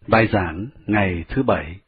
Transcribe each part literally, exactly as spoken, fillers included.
Bài giảng ngày thứ bảy.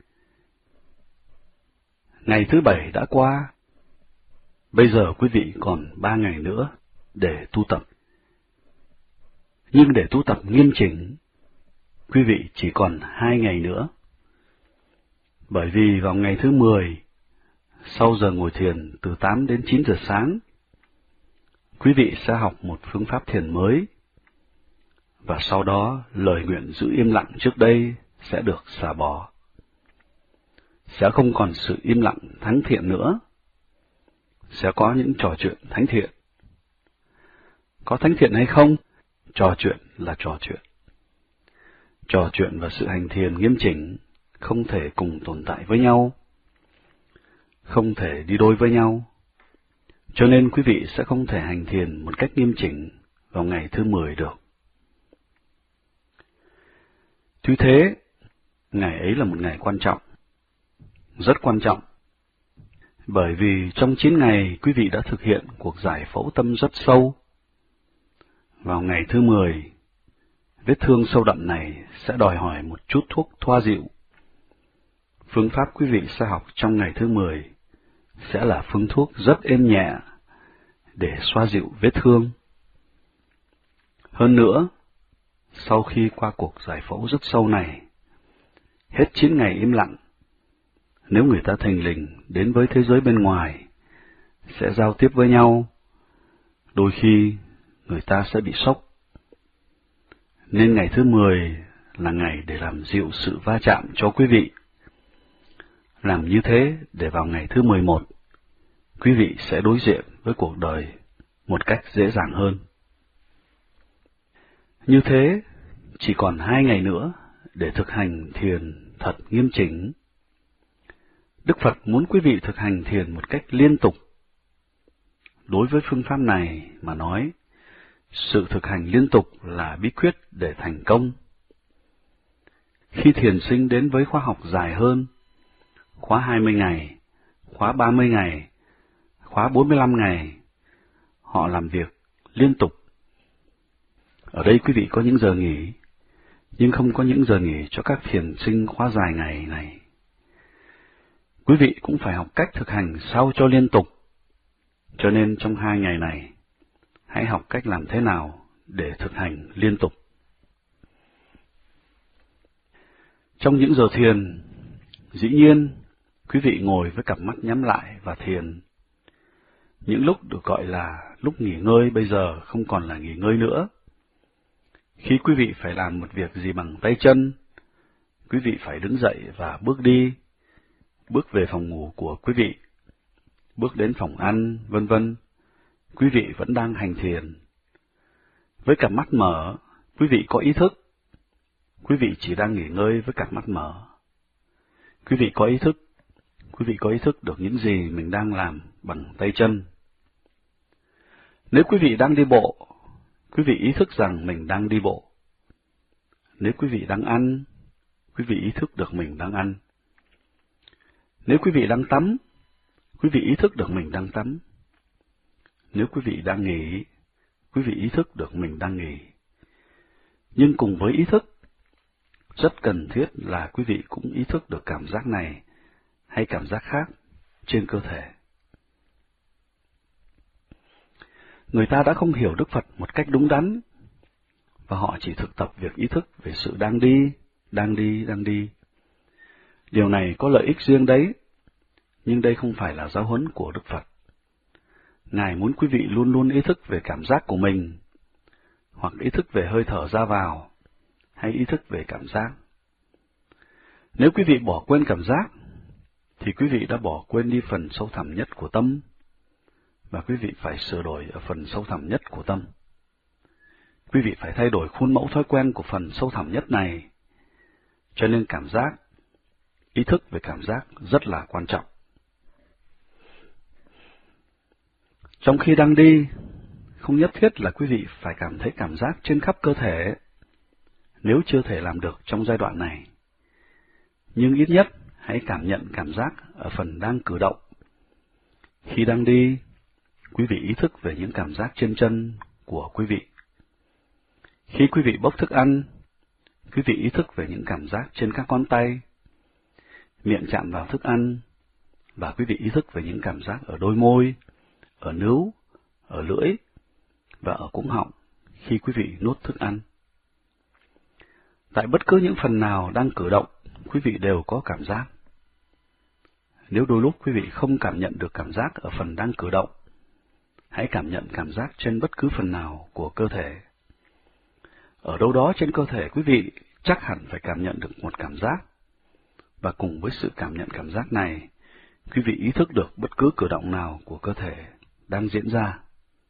Ngày thứ bảy đã qua. Bây giờ quý vị còn ba ngày nữa để tu tập. Nhưng để tu tập nghiêm chỉnh, quý vị chỉ còn hai ngày nữa. Bởi vì vào ngày thứ mười, sau giờ ngồi thiền từ tám đến chín giờ sáng, quý vị sẽ học một phương pháp thiền mới, và sau đó lời nguyện giữ im lặng trước đây sẽ được xả bỏ. Sẽ không còn sự im lặng thánh thiện nữa. Sẽ có những trò chuyện thánh thiện. Có thánh thiện hay không? Trò chuyện là trò chuyện. Trò chuyện và sự hành thiền nghiêm chỉnh không thể cùng tồn tại với nhau, không thể đi đôi với nhau. Cho nên quý vị sẽ không thể hành thiền một cách nghiêm chỉnh vào ngày thứ mười được. Tuy thế, ngày ấy là một ngày quan trọng, rất quan trọng, bởi vì trong chín ngày quý vị đã thực hiện cuộc giải phẫu tâm rất sâu. Vào ngày thứ mười, vết thương sâu đậm này sẽ đòi hỏi một chút thuốc thoa dịu. Phương pháp quý vị sẽ học trong ngày thứ mười sẽ là phương thuốc rất êm nhẹ để xoa dịu vết thương. Hơn nữa, sau khi qua cuộc giải phẫu rất sâu này, hết chín ngày im lặng, nếu người ta thình lình đến với thế giới bên ngoài, sẽ giao tiếp với nhau, đôi khi người ta sẽ bị sốc. Nên ngày thứ mười là ngày để làm dịu sự va chạm cho quý vị. Làm như thế để vào ngày thứ mười một, quý vị sẽ đối diện với cuộc đời một cách dễ dàng hơn. Như thế, chỉ còn hai ngày nữa để thực hành thiền thật nghiêm chỉnh. Đức Phật muốn quý vị thực hành thiền một cách liên tục. Đối với phương pháp này mà nói, sự thực hành liên tục là bí quyết để thành công. Khi thiền sinh đến với khóa học dài hơn, khóa hai mươi ngày, khóa ba mươi ngày, khóa bốn mươi lăm ngày, họ làm việc liên tục. Ở đây quý vị có những giờ nghỉ, nhưng không có những giờ nghỉ cho các thiền sinh khóa dài ngày này. Quý vị cũng phải học cách thực hành sao cho liên tục. Cho nên trong hai ngày này, hãy học cách làm thế nào để thực hành liên tục. Trong những giờ thiền, dĩ nhiên, quý vị ngồi với cặp mắt nhắm lại và thiền. Những lúc được gọi là lúc nghỉ ngơi bây giờ không còn là nghỉ ngơi nữa. Khi quý vị phải làm một việc gì bằng tay chân, quý vị phải đứng dậy và bước đi, bước về phòng ngủ của quý vị, bước đến phòng ăn, vân vân. Quý vị vẫn đang hành thiền. Với cặp mắt mở, quý vị có ý thức. Quý vị chỉ đang nghỉ ngơi với cặp mắt mở. Quý vị có ý thức. Quý vị có ý thức được những gì mình đang làm bằng tay chân. Nếu quý vị đang đi bộ, quý vị ý thức rằng mình đang đi bộ. Nếu quý vị đang ăn, quý vị ý thức được mình đang ăn. Nếu quý vị đang tắm, quý vị ý thức được mình đang tắm. Nếu quý vị đang nghỉ, quý vị ý thức được mình đang nghỉ. Nhưng cùng với ý thức, rất cần thiết là quý vị cũng ý thức được cảm giác này hay cảm giác khác trên cơ thể. Người ta đã không hiểu Đức Phật một cách đúng đắn, và họ chỉ thực tập việc ý thức về sự đang đi, đang đi, đang đi. Điều này có lợi ích riêng đấy, nhưng đây không phải là giáo huấn của Đức Phật. Ngài muốn quý vị luôn luôn ý thức về cảm giác của mình, hoặc ý thức về hơi thở ra vào, hay ý thức về cảm giác. Nếu quý vị bỏ quên cảm giác, thì quý vị đã bỏ quên đi phần sâu thẳm nhất của tâm, và quý vị phải sửa đổi ở phần sâu thẳm nhất của tâm. Quý vị phải thay đổi khuôn mẫu thói quen của phần sâu thẳm nhất này, cho nên cảm giác, ý thức về cảm giác rất là quan trọng. Trong khi đang đi, không nhất thiết là quý vị phải cảm thấy cảm giác trên khắp cơ thể, nếu chưa thể làm được trong giai đoạn này. Nhưng ít nhất, hãy cảm nhận cảm giác ở phần đang cử động. Khi đang đi, quý vị ý thức về những cảm giác trên chân của quý vị. Khi quý vị bốc thức ăn, quý vị ý thức về những cảm giác trên các ngón tay, miệng chạm vào thức ăn, và quý vị ý thức về những cảm giác ở đôi môi, ở nướu, ở lưỡi và ở cuống họng khi quý vị nuốt thức ăn. Tại bất cứ những phần nào đang cử động, quý vị đều có cảm giác. Nếu đôi lúc quý vị không cảm nhận được cảm giác ở phần đang cử động, hãy cảm nhận cảm giác trên bất cứ phần nào của cơ thể. Ở đâu đó trên cơ thể quý vị chắc hẳn phải cảm nhận được một cảm giác, và cùng với sự cảm nhận cảm giác này, quý vị ý thức được bất cứ cử động nào của cơ thể đang diễn ra.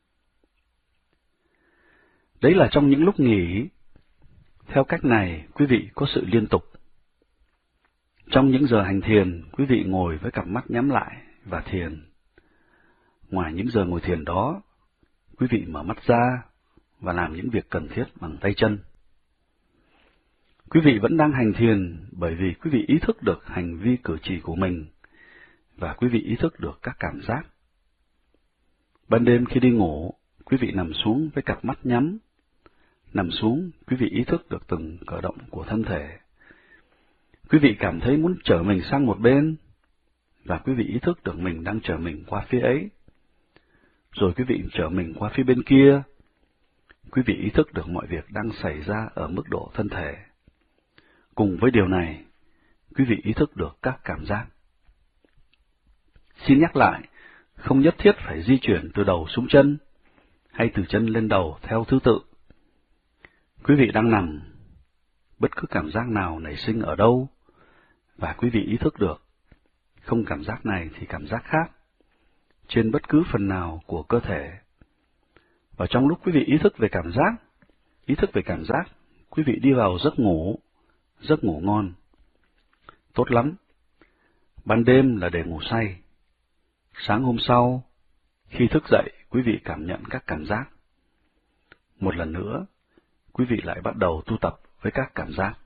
Đấy là trong những lúc nghỉ. Theo cách này, quý vị có sự liên tục. Trong những giờ hành thiền, quý vị ngồi với cặp mắt nhắm lại và thiền. Ngoài những giờ ngồi thiền đó, quý vị mở mắt ra và làm những việc cần thiết bằng tay chân. Quý vị vẫn đang hành thiền bởi vì quý vị ý thức được hành vi cử chỉ của mình, và quý vị ý thức được các cảm giác. Ban đêm khi đi ngủ, quý vị nằm xuống với cặp mắt nhắm. Nằm xuống, quý vị ý thức được từng cử động của thân thể. Quý vị cảm thấy muốn trở mình sang một bên, và quý vị ý thức được mình đang trở mình qua phía ấy. Rồi quý vị trở mình qua phía bên kia. Quý vị ý thức được mọi việc đang xảy ra ở mức độ thân thể. Cùng với điều này, quý vị ý thức được các cảm giác. Xin nhắc lại, không nhất thiết phải di chuyển từ đầu xuống chân, hay từ chân lên đầu theo thứ tự. Quý vị đang nằm, bất cứ cảm giác nào nảy sinh ở đâu, và quý vị ý thức được, không cảm giác này thì cảm giác khác, trên bất cứ phần nào của cơ thể. Và trong lúc quý vị ý thức về cảm giác, ý thức về cảm giác, quý vị đi vào giấc ngủ, giấc ngủ ngon. Tốt lắm. Ban đêm là để ngủ say. Sáng hôm sau, khi thức dậy, quý vị cảm nhận các cảm giác. Một lần nữa, quý vị lại bắt đầu tu tập với các cảm giác.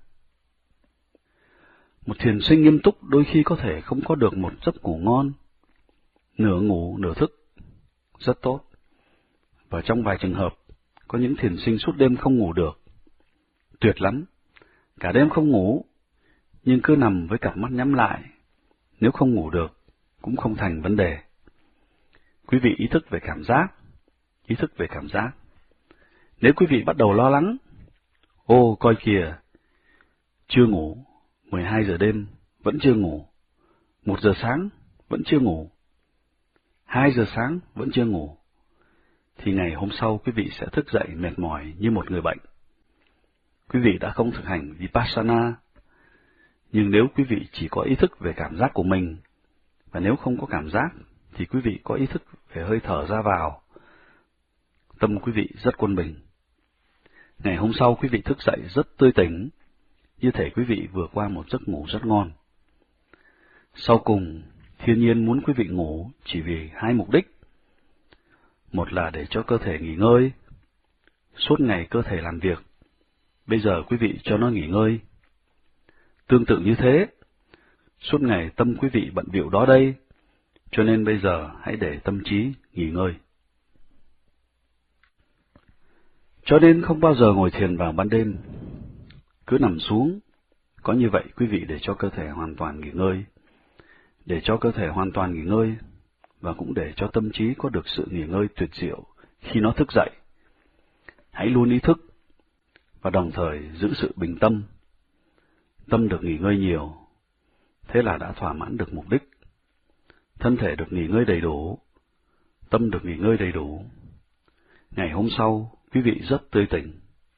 Một thiền sinh nghiêm túc đôi khi có thể không có được một giấc ngủ ngon, nửa ngủ nửa thức, rất tốt. Và trong vài trường hợp, có những thiền sinh suốt đêm không ngủ được. Tuyệt lắm, cả đêm không ngủ, nhưng cứ nằm với cặp mắt nhắm lại. Nếu không ngủ được, cũng không thành vấn đề. Quý vị ý thức về cảm giác, ý thức về cảm giác. Nếu quý vị bắt đầu lo lắng, ô coi kìa, chưa ngủ, mười hai giờ đêm vẫn chưa ngủ, một giờ sáng vẫn chưa ngủ, hai giờ sáng vẫn chưa ngủ, thì ngày hôm sau quý vị sẽ thức dậy mệt mỏi như một người bệnh. Quý vị đã không thực hành Vipassana, nhưng nếu quý vị chỉ có ý thức về cảm giác của mình, và nếu không có cảm giác, thì quý vị có ý thức về hơi thở ra vào, tâm quý vị rất quân bình. Ngày hôm sau quý vị thức dậy rất tươi tỉnh, như thể quý vị vừa qua một giấc ngủ rất ngon. Sau cùng, thiên nhiên muốn quý vị ngủ chỉ vì hai mục đích. Một là để cho cơ thể nghỉ ngơi. Suốt ngày cơ thể làm việc, bây giờ quý vị cho nó nghỉ ngơi. Tương tự như thế, suốt ngày tâm quý vị bận bịu đó đây, cho nên bây giờ hãy để tâm trí nghỉ ngơi. Cho nên không bao giờ ngồi thiền vào ban đêm, cứ nằm xuống. Có như vậy quý vị để cho cơ thể hoàn toàn nghỉ ngơi, để cho cơ thể hoàn toàn nghỉ ngơi, và cũng để cho tâm trí có được sự nghỉ ngơi tuyệt diệu khi nó thức dậy. Hãy luôn ý thức, và đồng thời giữ sự bình tâm. Tâm được nghỉ ngơi nhiều, thế là đã thỏa mãn được mục đích. Thân thể được nghỉ ngơi đầy đủ, tâm được nghỉ ngơi đầy đủ. Ngày hôm sau, quý vị rất tươi tỉnh.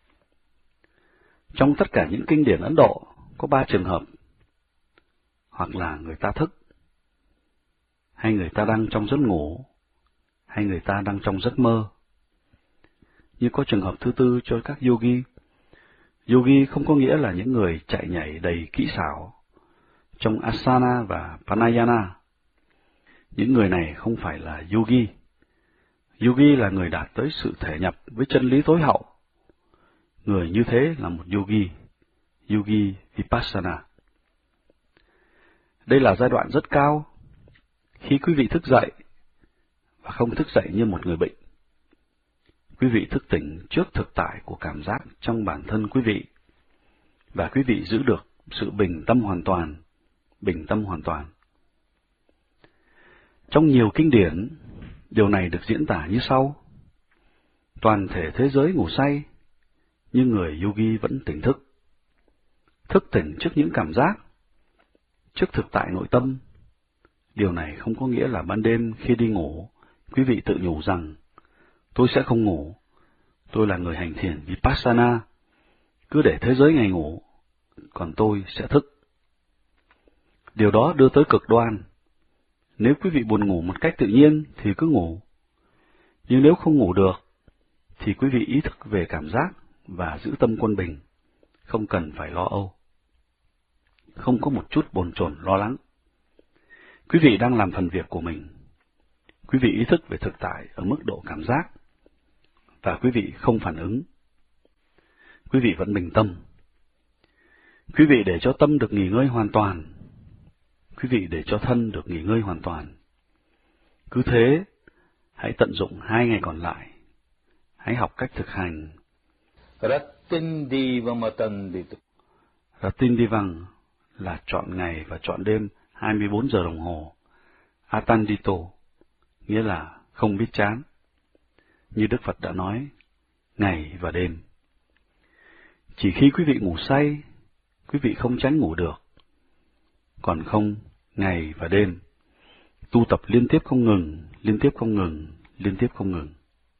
Trong tất cả những kinh điển Ấn Độ, có ba trường hợp. Hoặc là người ta thức, hay người ta đang trong giấc ngủ, hay người ta đang trong giấc mơ. Như có trường hợp thứ tư cho các yogi. Yogi không có nghĩa là những người chạy nhảy đầy kỹ xảo trong asana và pranayama. Những người này không phải là yogi. Yogi là người đạt tới sự thể nhập với chân lý tối hậu. Người như thế là một yogi, yogi vipassana. Đây là giai đoạn rất cao, khi quý vị thức dậy, và không thức dậy như một người bệnh. Quý vị thức tỉnh trước thực tại của cảm giác trong bản thân quý vị. và quý vị giữ được sự bình tâm hoàn toàn, bình tâm hoàn toàn. Trong nhiều kinh điển, điều này được diễn tả như sau. Toàn thể thế giới ngủ say, nhưng người yogi vẫn tỉnh thức. Thức tỉnh trước những cảm giác, trước thực tại nội tâm. Điều này không có nghĩa là ban đêm khi đi ngủ, quý vị tự nhủ rằng, tôi sẽ không ngủ, tôi là người hành thiền Vipassana, cứ để thế giới ngày ngủ, còn tôi sẽ thức. Điều đó đưa tới cực đoan. Nếu quý vị buồn ngủ một cách tự nhiên thì cứ ngủ. Nhưng nếu không ngủ được, thì quý vị ý thức về cảm giác và giữ tâm quân bình, không cần phải lo âu. Không có một chút bồn chồn lo lắng. Quý vị đang làm phần việc của mình. Quý vị ý thức về thực tại ở mức độ cảm giác, và quý vị không phản ứng. Quý vị vẫn bình tâm. Quý vị để cho tâm được nghỉ ngơi hoàn toàn. Quý vị để cho thân được nghỉ ngơi hoàn toàn. Cứ thế, hãy tận dụng hai ngày còn lại. Hãy học cách thực hành. Ratindivang là chọn ngày và chọn đêm hai mươi bốn giờ đồng hồ. Atandito nghĩa là không biết chán. Như Đức Phật đã nói, ngày và đêm. Chỉ khi quý vị ngủ say, quý vị không tránh ngủ được. Còn không, ngày và đêm, tu tập liên tiếp không ngừng, liên tiếp không ngừng, liên tiếp không ngừng.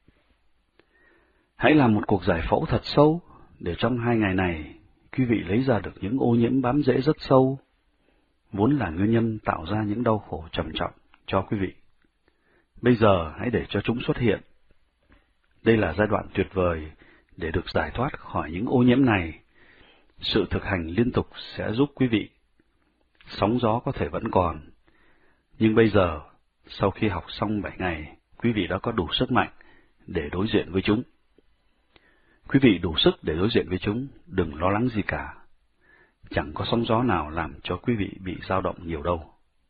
Hãy làm một cuộc giải phẫu thật sâu, để trong hai ngày này, quý vị lấy ra được những ô nhiễm bám rễ rất sâu, vốn là nguyên nhân tạo ra những đau khổ trầm trọng cho quý vị. Bây giờ hãy để cho chúng xuất hiện. Đây là giai đoạn tuyệt vời để được giải thoát khỏi những ô nhiễm này. Sự thực hành liên tục sẽ giúp quý vị. Sóng gió có thể vẫn còn, nhưng bây giờ, sau khi học xong bảy ngày, quý vị đã có đủ sức mạnh để đối diện với chúng. Quý vị đủ sức để đối diện với chúng, đừng lo lắng gì cả. Chẳng có sóng gió nào làm cho quý vị bị dao động nhiều đâu.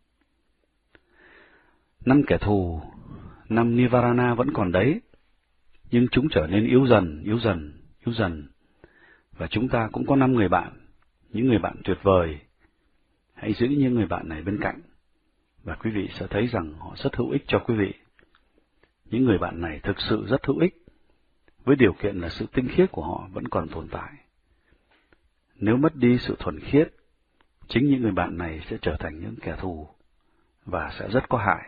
Năm kẻ thù, năm Nivarana vẫn còn đấy, nhưng chúng trở nên yếu dần, yếu dần, yếu dần. Và chúng ta cũng có năm người bạn, những người bạn tuyệt vời. Hãy giữ những người bạn này bên cạnh, và quý vị sẽ thấy rằng họ rất hữu ích cho quý vị. Những người bạn này thực sự rất hữu ích, với điều kiện là sự tinh khiết của họ vẫn còn tồn tại. Nếu mất đi sự thuần khiết, chính những người bạn này sẽ trở thành những kẻ thù, và sẽ rất có hại.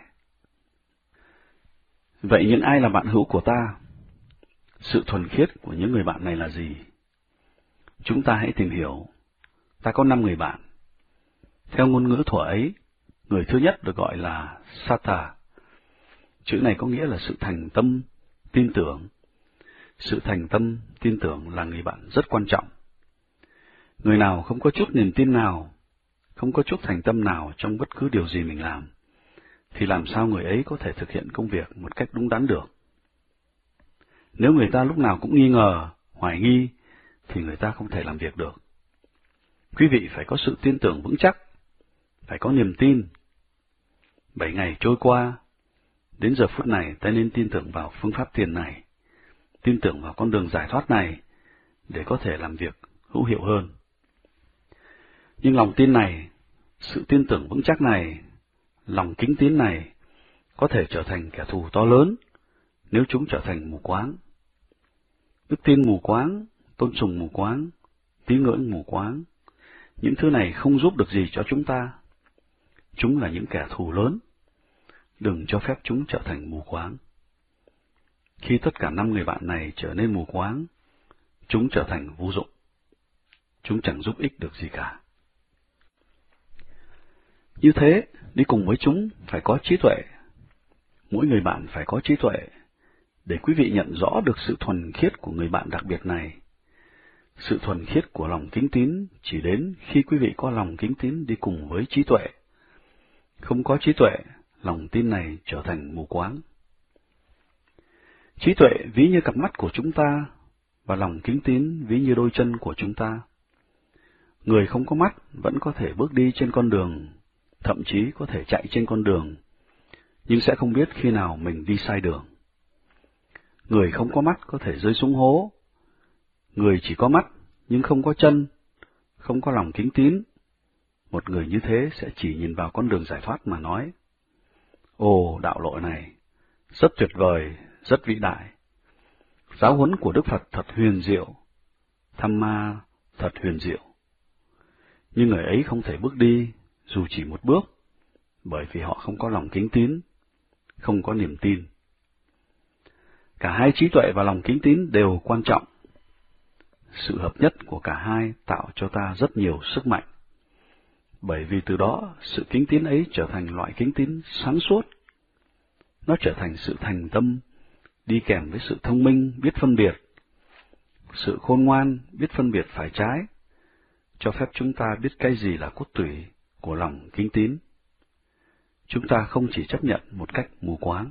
Vậy những ai là bạn hữu của ta? Sự thuần khiết của những người bạn này là gì? Chúng ta hãy tìm hiểu. Ta có năm người bạn. Theo ngôn ngữ thuở ấy, người thứ nhất được gọi là Sattha. Chữ này có nghĩa là sự thành tâm, tin tưởng. Sự thành tâm, tin tưởng là người bạn rất quan trọng. Người nào không có chút niềm tin nào, không có chút thành tâm nào trong bất cứ điều gì mình làm, thì làm sao người ấy có thể thực hiện công việc một cách đúng đắn được? Nếu người ta lúc nào cũng nghi ngờ, hoài nghi, thì người ta không thể làm việc được. Quý vị phải có sự tin tưởng vững chắc, phải có niềm tin. Bảy ngày trôi qua, đến giờ phút này ta nên tin tưởng vào phương pháp thiền này, tin tưởng vào con đường giải thoát này, để có thể làm việc hữu hiệu hơn. Nhưng lòng tin này, sự tin tưởng vững chắc này, lòng kính tín này, có thể trở thành kẻ thù to lớn, nếu chúng trở thành mù quáng. Đức tin mù quáng, tôn sùng mù quáng, tín ngưỡng mù quáng, những thứ này không giúp được gì cho chúng ta. Chúng là những kẻ thù lớn. Đừng cho phép chúng trở thành mù quáng. Khi tất cả năm người bạn này trở nên mù quáng, chúng trở thành vô dụng. Chúng chẳng giúp ích được gì cả. Như thế, đi cùng với chúng phải có trí tuệ. Mỗi người bạn phải có trí tuệ, để quý vị nhận rõ được sự thuần khiết của người bạn đặc biệt này. Sự thuần khiết của lòng kính tín chỉ đến khi quý vị có lòng kính tín đi cùng với trí tuệ. Không có trí tuệ, lòng tin này trở thành mù quáng. Trí tuệ ví như cặp mắt của chúng ta, và lòng kính tín ví như đôi chân của chúng ta. Người không có mắt vẫn có thể bước đi trên con đường, thậm chí có thể chạy trên con đường, nhưng sẽ không biết khi nào mình đi sai đường. Người không có mắt có thể rơi xuống hố. Người chỉ có mắt nhưng không có chân, không có lòng kính tín, một người như thế sẽ chỉ nhìn vào con đường giải thoát mà nói, ồ, đạo lộ này, rất tuyệt vời, rất vĩ đại. Giáo huấn của Đức Phật thật huyền diệu, Dhamma thật huyền diệu. Nhưng người ấy không thể bước đi, dù chỉ một bước, bởi vì họ không có lòng kính tín, không có niềm tin. Cả hai trí tuệ và lòng kính tín đều quan trọng. Sự hợp nhất của cả hai tạo cho ta rất nhiều sức mạnh, bởi vì từ đó sự kính tín ấy trở thành loại kính tín sáng suốt. Nó trở thành sự thành tâm, đi kèm với sự thông minh, biết phân biệt, sự khôn ngoan, biết phân biệt phải trái, cho phép chúng ta biết cái gì là cốt tủy của lòng kính tín. Chúng ta không chỉ chấp nhận một cách mù quáng.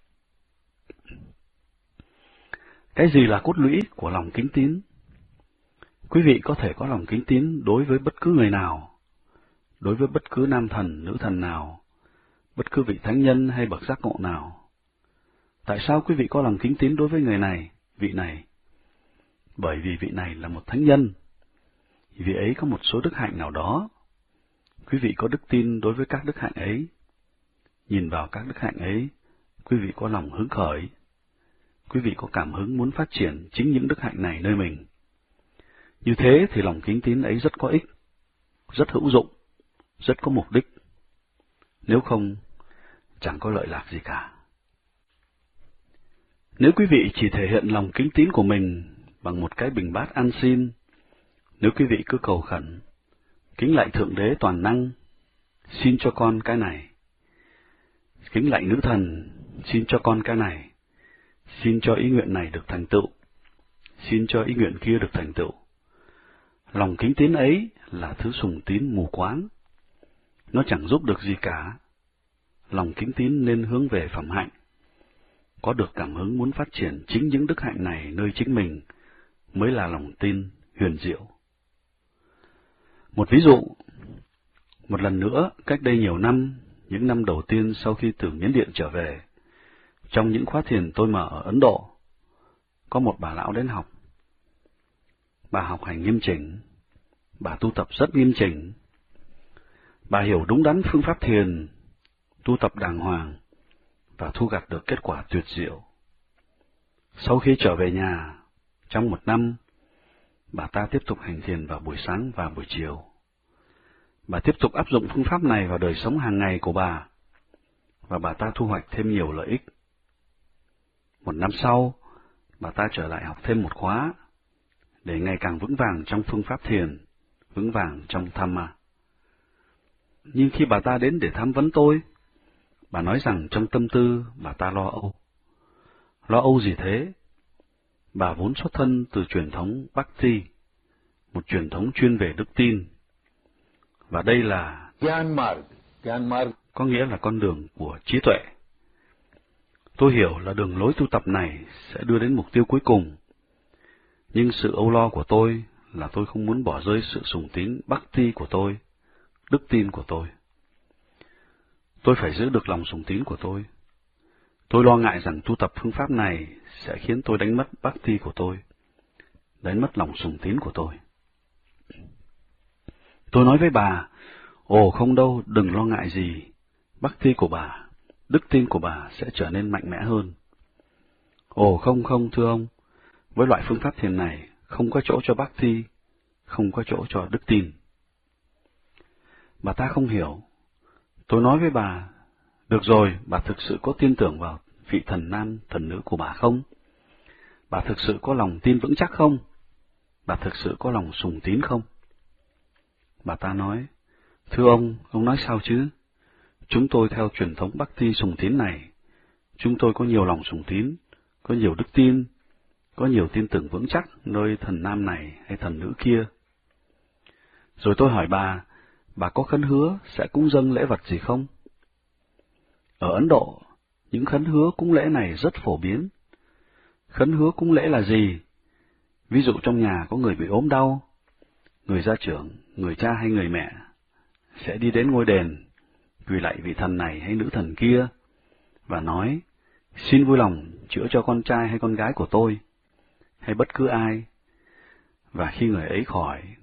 Cái gì là cốt lũy của lòng kính tín? Quý vị có thể có lòng kính tín đối với bất cứ người nào, đối với bất cứ nam thần, nữ thần nào, bất cứ vị thánh nhân hay bậc giác ngộ nào. Tại sao quý vị có lòng kính tín đối với người này, vị này? Bởi vì vị này là một thánh nhân, vị ấy có một số đức hạnh nào đó. Quý vị có đức tin đối với các đức hạnh ấy. Nhìn vào các đức hạnh ấy, quý vị có lòng hứng khởi. Quý vị có cảm hứng muốn phát triển chính những đức hạnh này nơi mình. Như thế thì lòng kính tín ấy rất có ích, rất hữu dụng, rất có mục đích. Nếu không, chẳng có lợi lạc gì cả. Nếu quý vị chỉ thể hiện lòng kính tín của mình bằng một cái bình bát ăn xin, nếu quý vị cứ cầu khẩn, kính lạy Thượng Đế toàn năng, xin cho con cái này, kính lạy nữ thần, xin cho con cái này, xin cho ý nguyện này được thành tựu, xin cho ý nguyện kia được thành tựu. Lòng kính tín ấy là thứ sùng tín mù quáng, nó chẳng giúp được gì cả. Lòng kính tín nên hướng về phẩm hạnh, có được cảm hứng muốn phát triển chính những đức hạnh này nơi chính mình mới là lòng tin huyền diệu. Một ví dụ, một lần nữa, cách đây nhiều năm, những năm đầu tiên sau khi từ Miến Điện trở về, trong những khóa thiền tôi mở ở Ấn Độ, có một bà lão đến học. Bà học hành nghiêm chỉnh, bà tu tập rất nghiêm chỉnh, bà hiểu đúng đắn phương pháp thiền, tu tập đàng hoàng, và thu gặt được kết quả tuyệt diệu. Sau khi trở về nhà, trong một năm, bà ta tiếp tục hành thiền vào buổi sáng và buổi chiều. Bà tiếp tục áp dụng phương pháp này vào đời sống hàng ngày của bà, và bà ta thu hoạch thêm nhiều lợi ích. Một năm sau, bà ta trở lại học thêm một khóa, để ngày càng vững vàng trong phương pháp thiền, vững vàng trong Dhamma. Nhưng khi bà ta đến để tham vấn tôi, bà nói rằng trong tâm tư bà ta lo âu. Lo âu gì thế? Bà vốn xuất thân từ truyền thống Bhakti, một truyền thống chuyên về đức tin. Và đây là có nghĩa là con đường của trí tuệ. Tôi hiểu là đường lối tu tập này sẽ đưa đến mục tiêu cuối cùng. Nhưng sự âu lo của tôi là tôi không muốn bỏ rơi sự sùng tín Bhakti của tôi, đức tin của tôi. Tôi phải giữ được lòng sùng tín của tôi. Tôi lo ngại rằng tu tập phương pháp này sẽ khiến tôi đánh mất Bhakti của tôi, đánh mất lòng sùng tín của tôi. Tôi nói với bà, ồ không đâu, đừng lo ngại gì, Bhakti của bà, đức tin của bà sẽ trở nên mạnh mẽ hơn. Ồ không không thưa ông, với loại phương pháp thiền này không có chỗ cho Bhakti, không có chỗ cho đức tin. Bà ta không hiểu. Tôi nói với bà, được rồi, bà thực sự có tin tưởng vào vị thần nam, thần nữ của bà không? Bà thực sự có lòng tin vững chắc không? Bà thực sự có lòng sùng tín không? Bà ta nói, thưa ông, ông nói sao chứ? Chúng tôi theo truyền thống Bhakti sùng tín này, chúng tôi có nhiều lòng sùng tín, có nhiều đức tin, có nhiều tin tưởng vững chắc nơi thần nam này hay thần nữ kia. Rồi tôi hỏi bà, bà có khấn hứa sẽ cúng dâng lễ vật gì không? Ở Ấn Độ, những khấn hứa cúng lễ này rất phổ biến. Khấn hứa cúng lễ là gì? Ví dụ trong nhà có người bị ốm đau, người gia trưởng, người cha hay người mẹ sẽ đi đến ngôi đền, quỳ lạy vị thần này hay nữ thần kia, và nói, xin vui lòng chữa cho con trai hay con gái của tôi, hay bất cứ ai. Và khi người ấy khỏi,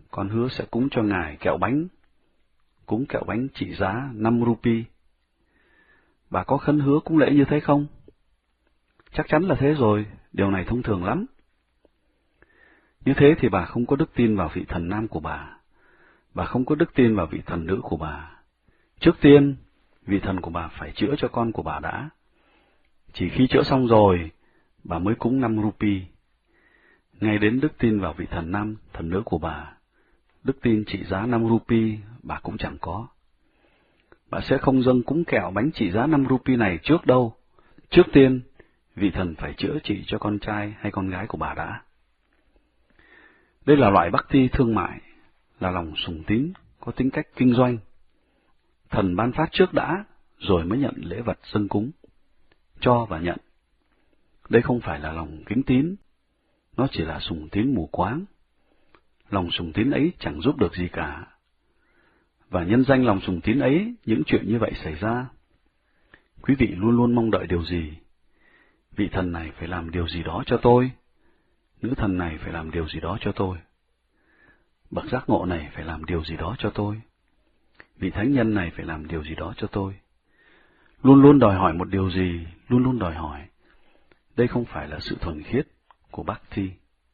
con hứa sẽ cúng cho ngài kẹo bánh, cúng kẹo bánh trị giá năm rupee. Bà có khấn hứa cúng lễ như thế không? Chắc chắn là thế rồi, điều này thông thường lắm. Như thế thì bà không có đức tin vào vị thần nam của bà. Bà không có đức tin vào vị thần nữ của bà. Trước tiên, vị thần của bà phải chữa cho con của bà đã. Chỉ khi chữa xong rồi, bà mới cúng năm rupee. Ngay đến đức tin vào vị thần nam, thần nữ của bà, đức tin trị giá năm rupee bà cũng chẳng có. Bà sẽ không dâng cúng kẹo bánh trị giá năm rupee này trước đâu. Trước tiên, vị thần phải chữa trị cho con trai hay con gái của bà đã. Đây là loại bhakti thương mại, là lòng sùng tín, có tính cách kinh doanh. Thần ban phát trước đã, rồi mới nhận lễ vật dâng cúng, cho và nhận. Đây không phải là lòng kính tín, nó chỉ là sùng tín mù quáng. Lòng sùng tín ấy chẳng giúp được gì cả. Và nhân danh lòng sùng tín ấy, những chuyện như vậy xảy ra. Quý vị luôn luôn mong đợi điều gì? Vị thần này phải làm điều gì đó cho tôi. Nữ thần này phải làm điều gì đó cho tôi. Bậc giác ngộ này phải làm điều gì đó cho tôi. Vị thánh nhân này phải làm điều gì đó cho tôi. Luôn luôn đòi hỏi một điều gì, luôn luôn đòi hỏi. Đây không phải là sự thuần khiết của Bhakti.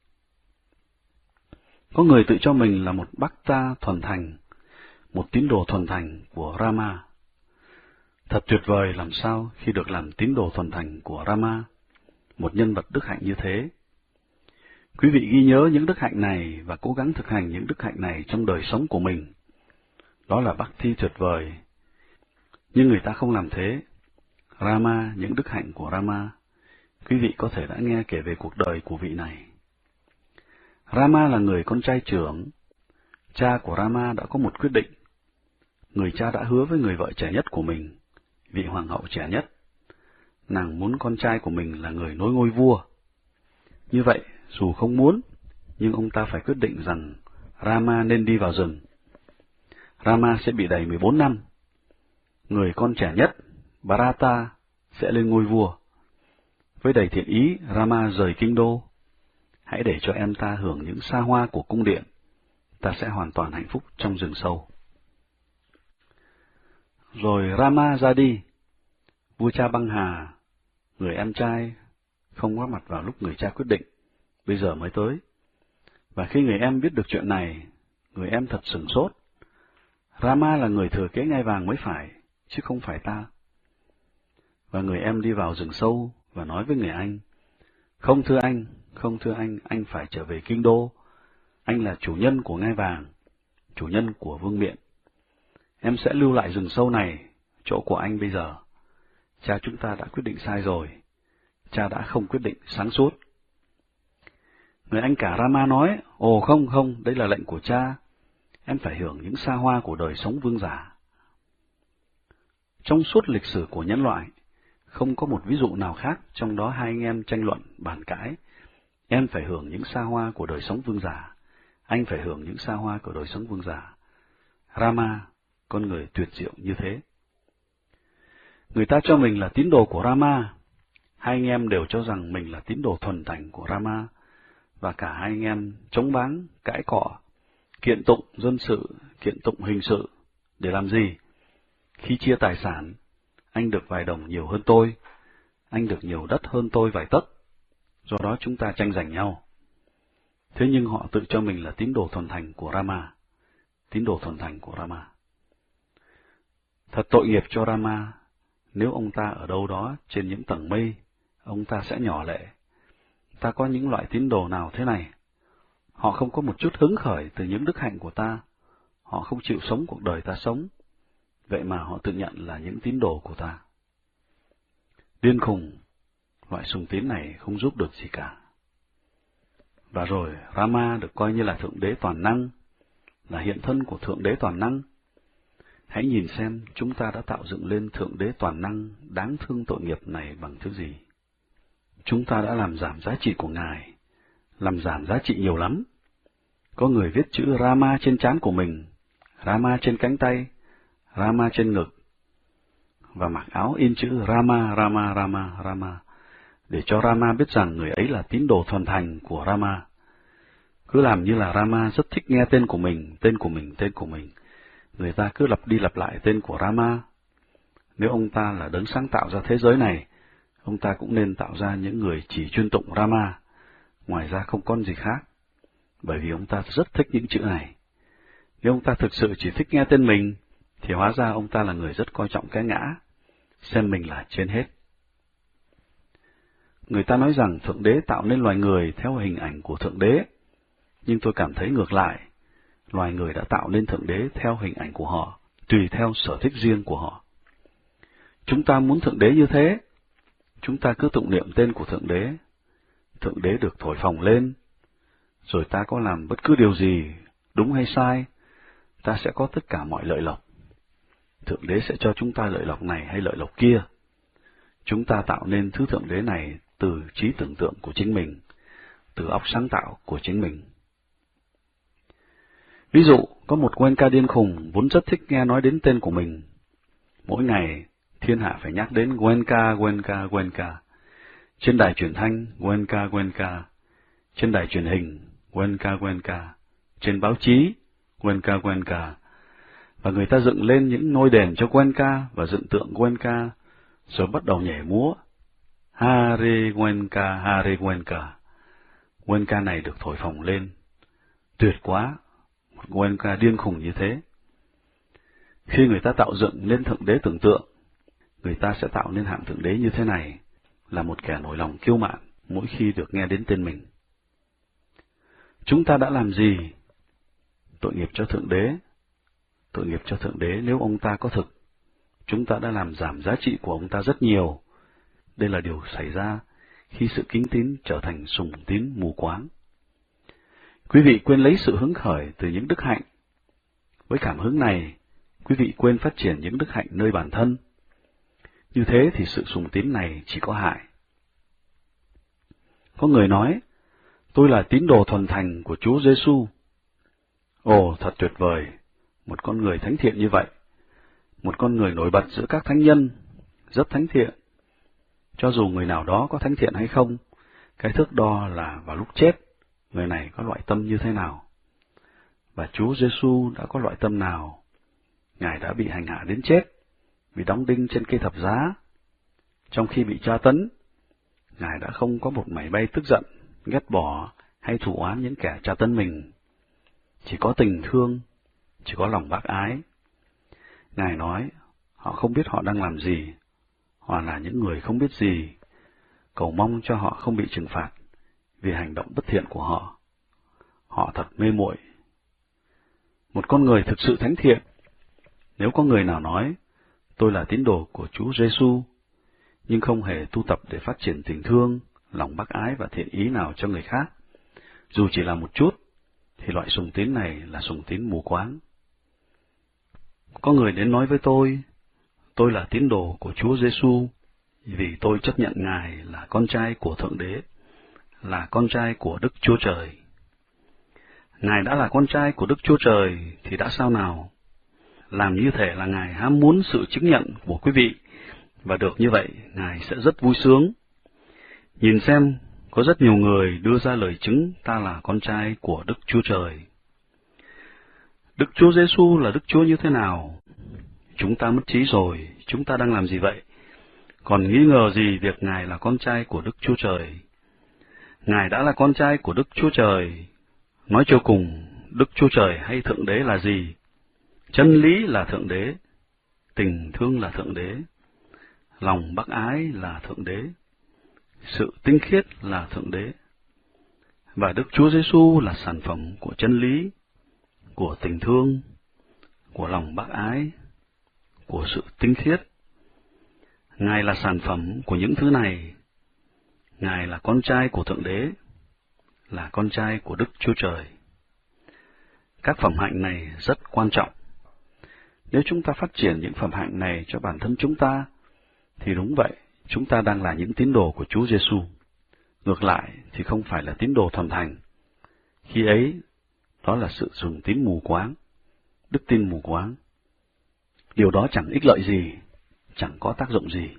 Có người tự cho mình là một Bhakta thuần thành, một tín đồ thuần thành của Rama. Thật tuyệt vời làm sao khi được làm tín đồ thuần thành của Rama, một nhân vật đức hạnh như thế. Quý vị ghi nhớ những đức hạnh này và cố gắng thực hành những đức hạnh này trong đời sống của mình. Đó là Bhakti tuyệt vời. Nhưng người ta không làm thế. Rama, những đức hạnh của Rama, quý vị có thể đã nghe kể về cuộc đời của vị này. Rama là người con trai trưởng. Cha của Rama đã có một quyết định. Người cha đã hứa với người vợ trẻ nhất của mình, vị hoàng hậu trẻ nhất, nàng muốn con trai của mình là người nối ngôi vua. Như vậy, dù không muốn, nhưng ông ta phải quyết định rằng Rama nên đi vào rừng. Rama sẽ bị đày mười bốn năm. Người con trẻ nhất, Bharata, sẽ lên ngôi vua. Với đầy thiện ý, Rama rời kinh đô. Hãy để cho em ta hưởng những xa hoa của cung điện. Ta sẽ hoàn toàn hạnh phúc trong rừng sâu. Rồi Rama ra đi. Vua cha băng hà, người em trai, không có mặt vào lúc người cha quyết định, bây giờ mới tới. Và khi người em biết được chuyện này, người em thật sửng sốt. Rama là người thừa kế ngai vàng mới phải, chứ không phải ta. Và người em đi vào rừng sâu và nói với người anh, không thưa anh, không thưa anh, anh phải trở về kinh đô. Anh là chủ nhân của ngai vàng, chủ nhân của vương miện. Em sẽ lưu lại rừng sâu này, chỗ của anh bây giờ. Cha chúng ta đã quyết định sai rồi. Cha đã không quyết định sáng suốt. Người anh cả Rama nói, ồ không không, đây là lệnh của cha. Em phải hưởng những xa hoa của đời sống vương giả. Trong suốt lịch sử của nhân loại, không có một ví dụ nào khác trong đó hai anh em tranh luận, bàn cãi. Em phải hưởng những xa hoa của đời sống vương giả. Anh phải hưởng những xa hoa của đời sống vương giả. Rama, con người tuyệt diệu như thế. Người ta cho mình là tín đồ của Rama. Hai anh em đều cho rằng mình là tín đồ thuần thành của Rama. Và cả hai anh em chống báng, cãi cọ, kiện tụng dân sự, kiện tụng hình sự. Để làm gì? Khi chia tài sản, anh được vài đồng nhiều hơn tôi, anh được nhiều đất hơn tôi vài tấc. Do đó chúng ta tranh giành nhau. Thế nhưng họ tự cho mình là tín đồ thuần thành của Rama. Tín đồ thuần thành của Rama. Thật tội nghiệp cho Rama, nếu ông ta ở đâu đó trên những tầng mây, ông ta sẽ nhỏ lệ. Ta có những loại tín đồ nào thế này? Họ không có một chút hứng khởi từ những đức hạnh của ta. Họ không chịu sống cuộc đời ta sống. Vậy mà họ tự nhận là những tín đồ của ta. Điên khùng, loại sùng tín này không giúp được gì cả. Và rồi Rama được coi như là Thượng Đế toàn năng, là hiện thân của Thượng Đế toàn năng. Hãy nhìn xem chúng ta đã tạo dựng lên Thượng Đế toàn năng đáng thương tội nghiệp này bằng thứ gì. Chúng ta đã làm giảm giá trị của Ngài, làm giảm giá trị nhiều lắm. Có người viết chữ Rama trên trán của mình, Rama trên cánh tay, Rama trên ngực, và mặc áo in chữ Rama, Rama, Rama, Rama, để cho Rama biết rằng người ấy là tín đồ thuần thành của Rama. cứ làm như là Rama rất thích nghe tên của mình, tên của mình, tên của mình. Người ta cứ lặp đi lặp lại tên của Rama. Nếu ông ta là đấng sáng tạo ra thế giới này, ông ta cũng nên tạo ra những người chỉ chuyên tụng Rama, ngoài ra không có gì khác, bởi vì ông ta rất thích những chữ này. Nếu ông ta thực sự chỉ thích nghe tên mình, thì hóa ra ông ta là người rất coi trọng cái ngã, xem mình là trên hết. Người ta nói rằng Thượng Đế tạo nên loài người theo hình ảnh của Thượng Đế, nhưng tôi cảm thấy ngược lại, loài người đã tạo nên Thượng Đế theo hình ảnh của họ, tùy theo sở thích riêng của họ. Chúng ta muốn Thượng Đế như thế, chúng ta cứ tụng niệm tên của Thượng Đế, Thượng Đế được thổi phồng lên, rồi ta có làm bất cứ điều gì, đúng hay sai, ta sẽ có tất cả mọi lợi lộc. Thượng Đế sẽ cho chúng ta lợi lộc này hay lợi lộc kia. Chúng ta tạo nên thứ Thượng Đế này từ trí tưởng tượng của chính mình, từ óc sáng tạo của chính mình. Ví dụ, có một Goenka điên khùng vốn rất thích nghe nói đến tên của mình. Mỗi ngày, thiên hạ phải nhắc đến Goenka, Goenka, Goenka. Trên đài truyền thanh, Goenka, Goenka. Trên đài truyền hình, Goenka, Goenka. Trên báo chí, Goenka, Goenka. Và người ta dựng lên những ngôi đền cho Goenka và dựng tượng Goenka, rồi bắt đầu nhảy múa. Hare Goenka, Hare Goenka. Goenka này được thổi phồng lên. Tuyệt quá, một Goenka điên khùng như thế. Khi người ta tạo dựng nên Thượng Đế tưởng tượng, người ta sẽ tạo nên hạng Thượng Đế như thế này, là một kẻ nổi lòng kiêu mạn mỗi khi được nghe đến tên mình. Chúng ta đã làm gì? Tội nghiệp cho Thượng Đế. Tội nghiệp cho Thượng Đế nếu ông ta có thực. Chúng ta đã làm giảm giá trị của ông ta rất nhiều. Đây là điều xảy ra khi sự kính tín trở thành sùng tín mù quáng. Quý vị quên lấy sự hứng khởi từ những đức hạnh. Với cảm hứng này, quý vị quên phát triển những đức hạnh nơi bản thân. Như thế thì sự sùng tín này chỉ có hại. Có người nói, tôi là tín đồ thuần thành của Chúa Giêsu. Ồ, thật tuyệt vời, một con người thánh thiện như vậy, một con người nổi bật giữa các thánh nhân, rất thánh thiện. Cho dù người nào đó có thánh thiện hay không, cái thước đo là vào lúc chết, người này có loại tâm như thế nào. Và Chúa Giêsu đã có loại tâm nào? Ngài đã bị hành hạ đến chết, bị đóng đinh trên cây thập giá. Trong khi bị tra tấn, Ngài đã không có một mảy may tức giận, ghét bỏ hay thù oán những kẻ tra tấn mình. Chỉ có tình thương, chỉ có lòng bác ái. Ngài nói, họ không biết họ đang làm gì, họ là những người không biết gì, cầu mong cho họ không bị trừng phạt vì hành động bất thiện của họ. Họ thật mê muội. Một con người thực sự thánh thiện, nếu có người nào nói, tôi là tín đồ của Chúa Giêsu, nhưng không hề tu tập để phát triển tình thương, lòng bác ái và thiện ý nào cho người khác, dù chỉ là một chút, thì loại sùng tín này là sùng tín mù quáng. Có người đến nói với tôi, tôi là tín đồ của Chúa Giêsu vì tôi chấp nhận Ngài là con trai của Thượng Đế, là con trai của Đức Chúa Trời. Ngài đã là con trai của Đức Chúa Trời thì đã sao nào? Làm như thể là Ngài ham muốn sự chứng nhận của quý vị, và được như vậy, Ngài sẽ rất vui sướng. Nhìn xem, có rất nhiều người đưa ra lời chứng ta là con trai của Đức Chúa Trời. Đức Chúa Giêsu là Đức Chúa như thế nào? Chúng ta mất trí rồi, chúng ta đang làm gì vậy? Còn nghi ngờ gì việc Ngài là con trai của Đức Chúa Trời? Ngài đã là con trai của Đức Chúa Trời. Nói cho cùng, Đức Chúa Trời hay Thượng Đế là gì? Chân lý là Thượng Đế, tình thương là Thượng Đế, lòng bác ái là Thượng Đế, sự tinh khiết là Thượng Đế. Và Đức Chúa Giêsu là sản phẩm của chân lý, của tình thương, của lòng bác ái, của sự tinh khiết. Ngài là sản phẩm của những thứ này. Ngài là con trai của Thượng Đế, là con trai của Đức Chúa Trời. Các phẩm hạnh này rất quan trọng. Nếu chúng ta phát triển những phẩm hạnh này cho bản thân chúng ta, thì đúng vậy, chúng ta đang là những tín đồ của Chúa Giêsu. Ngược lại thì không phải là tín đồ thuần thành. Khi ấy, đó là sự sùng tín mù quáng, đức tin mù quáng. Điều đó chẳng ích lợi gì, chẳng có tác dụng gì.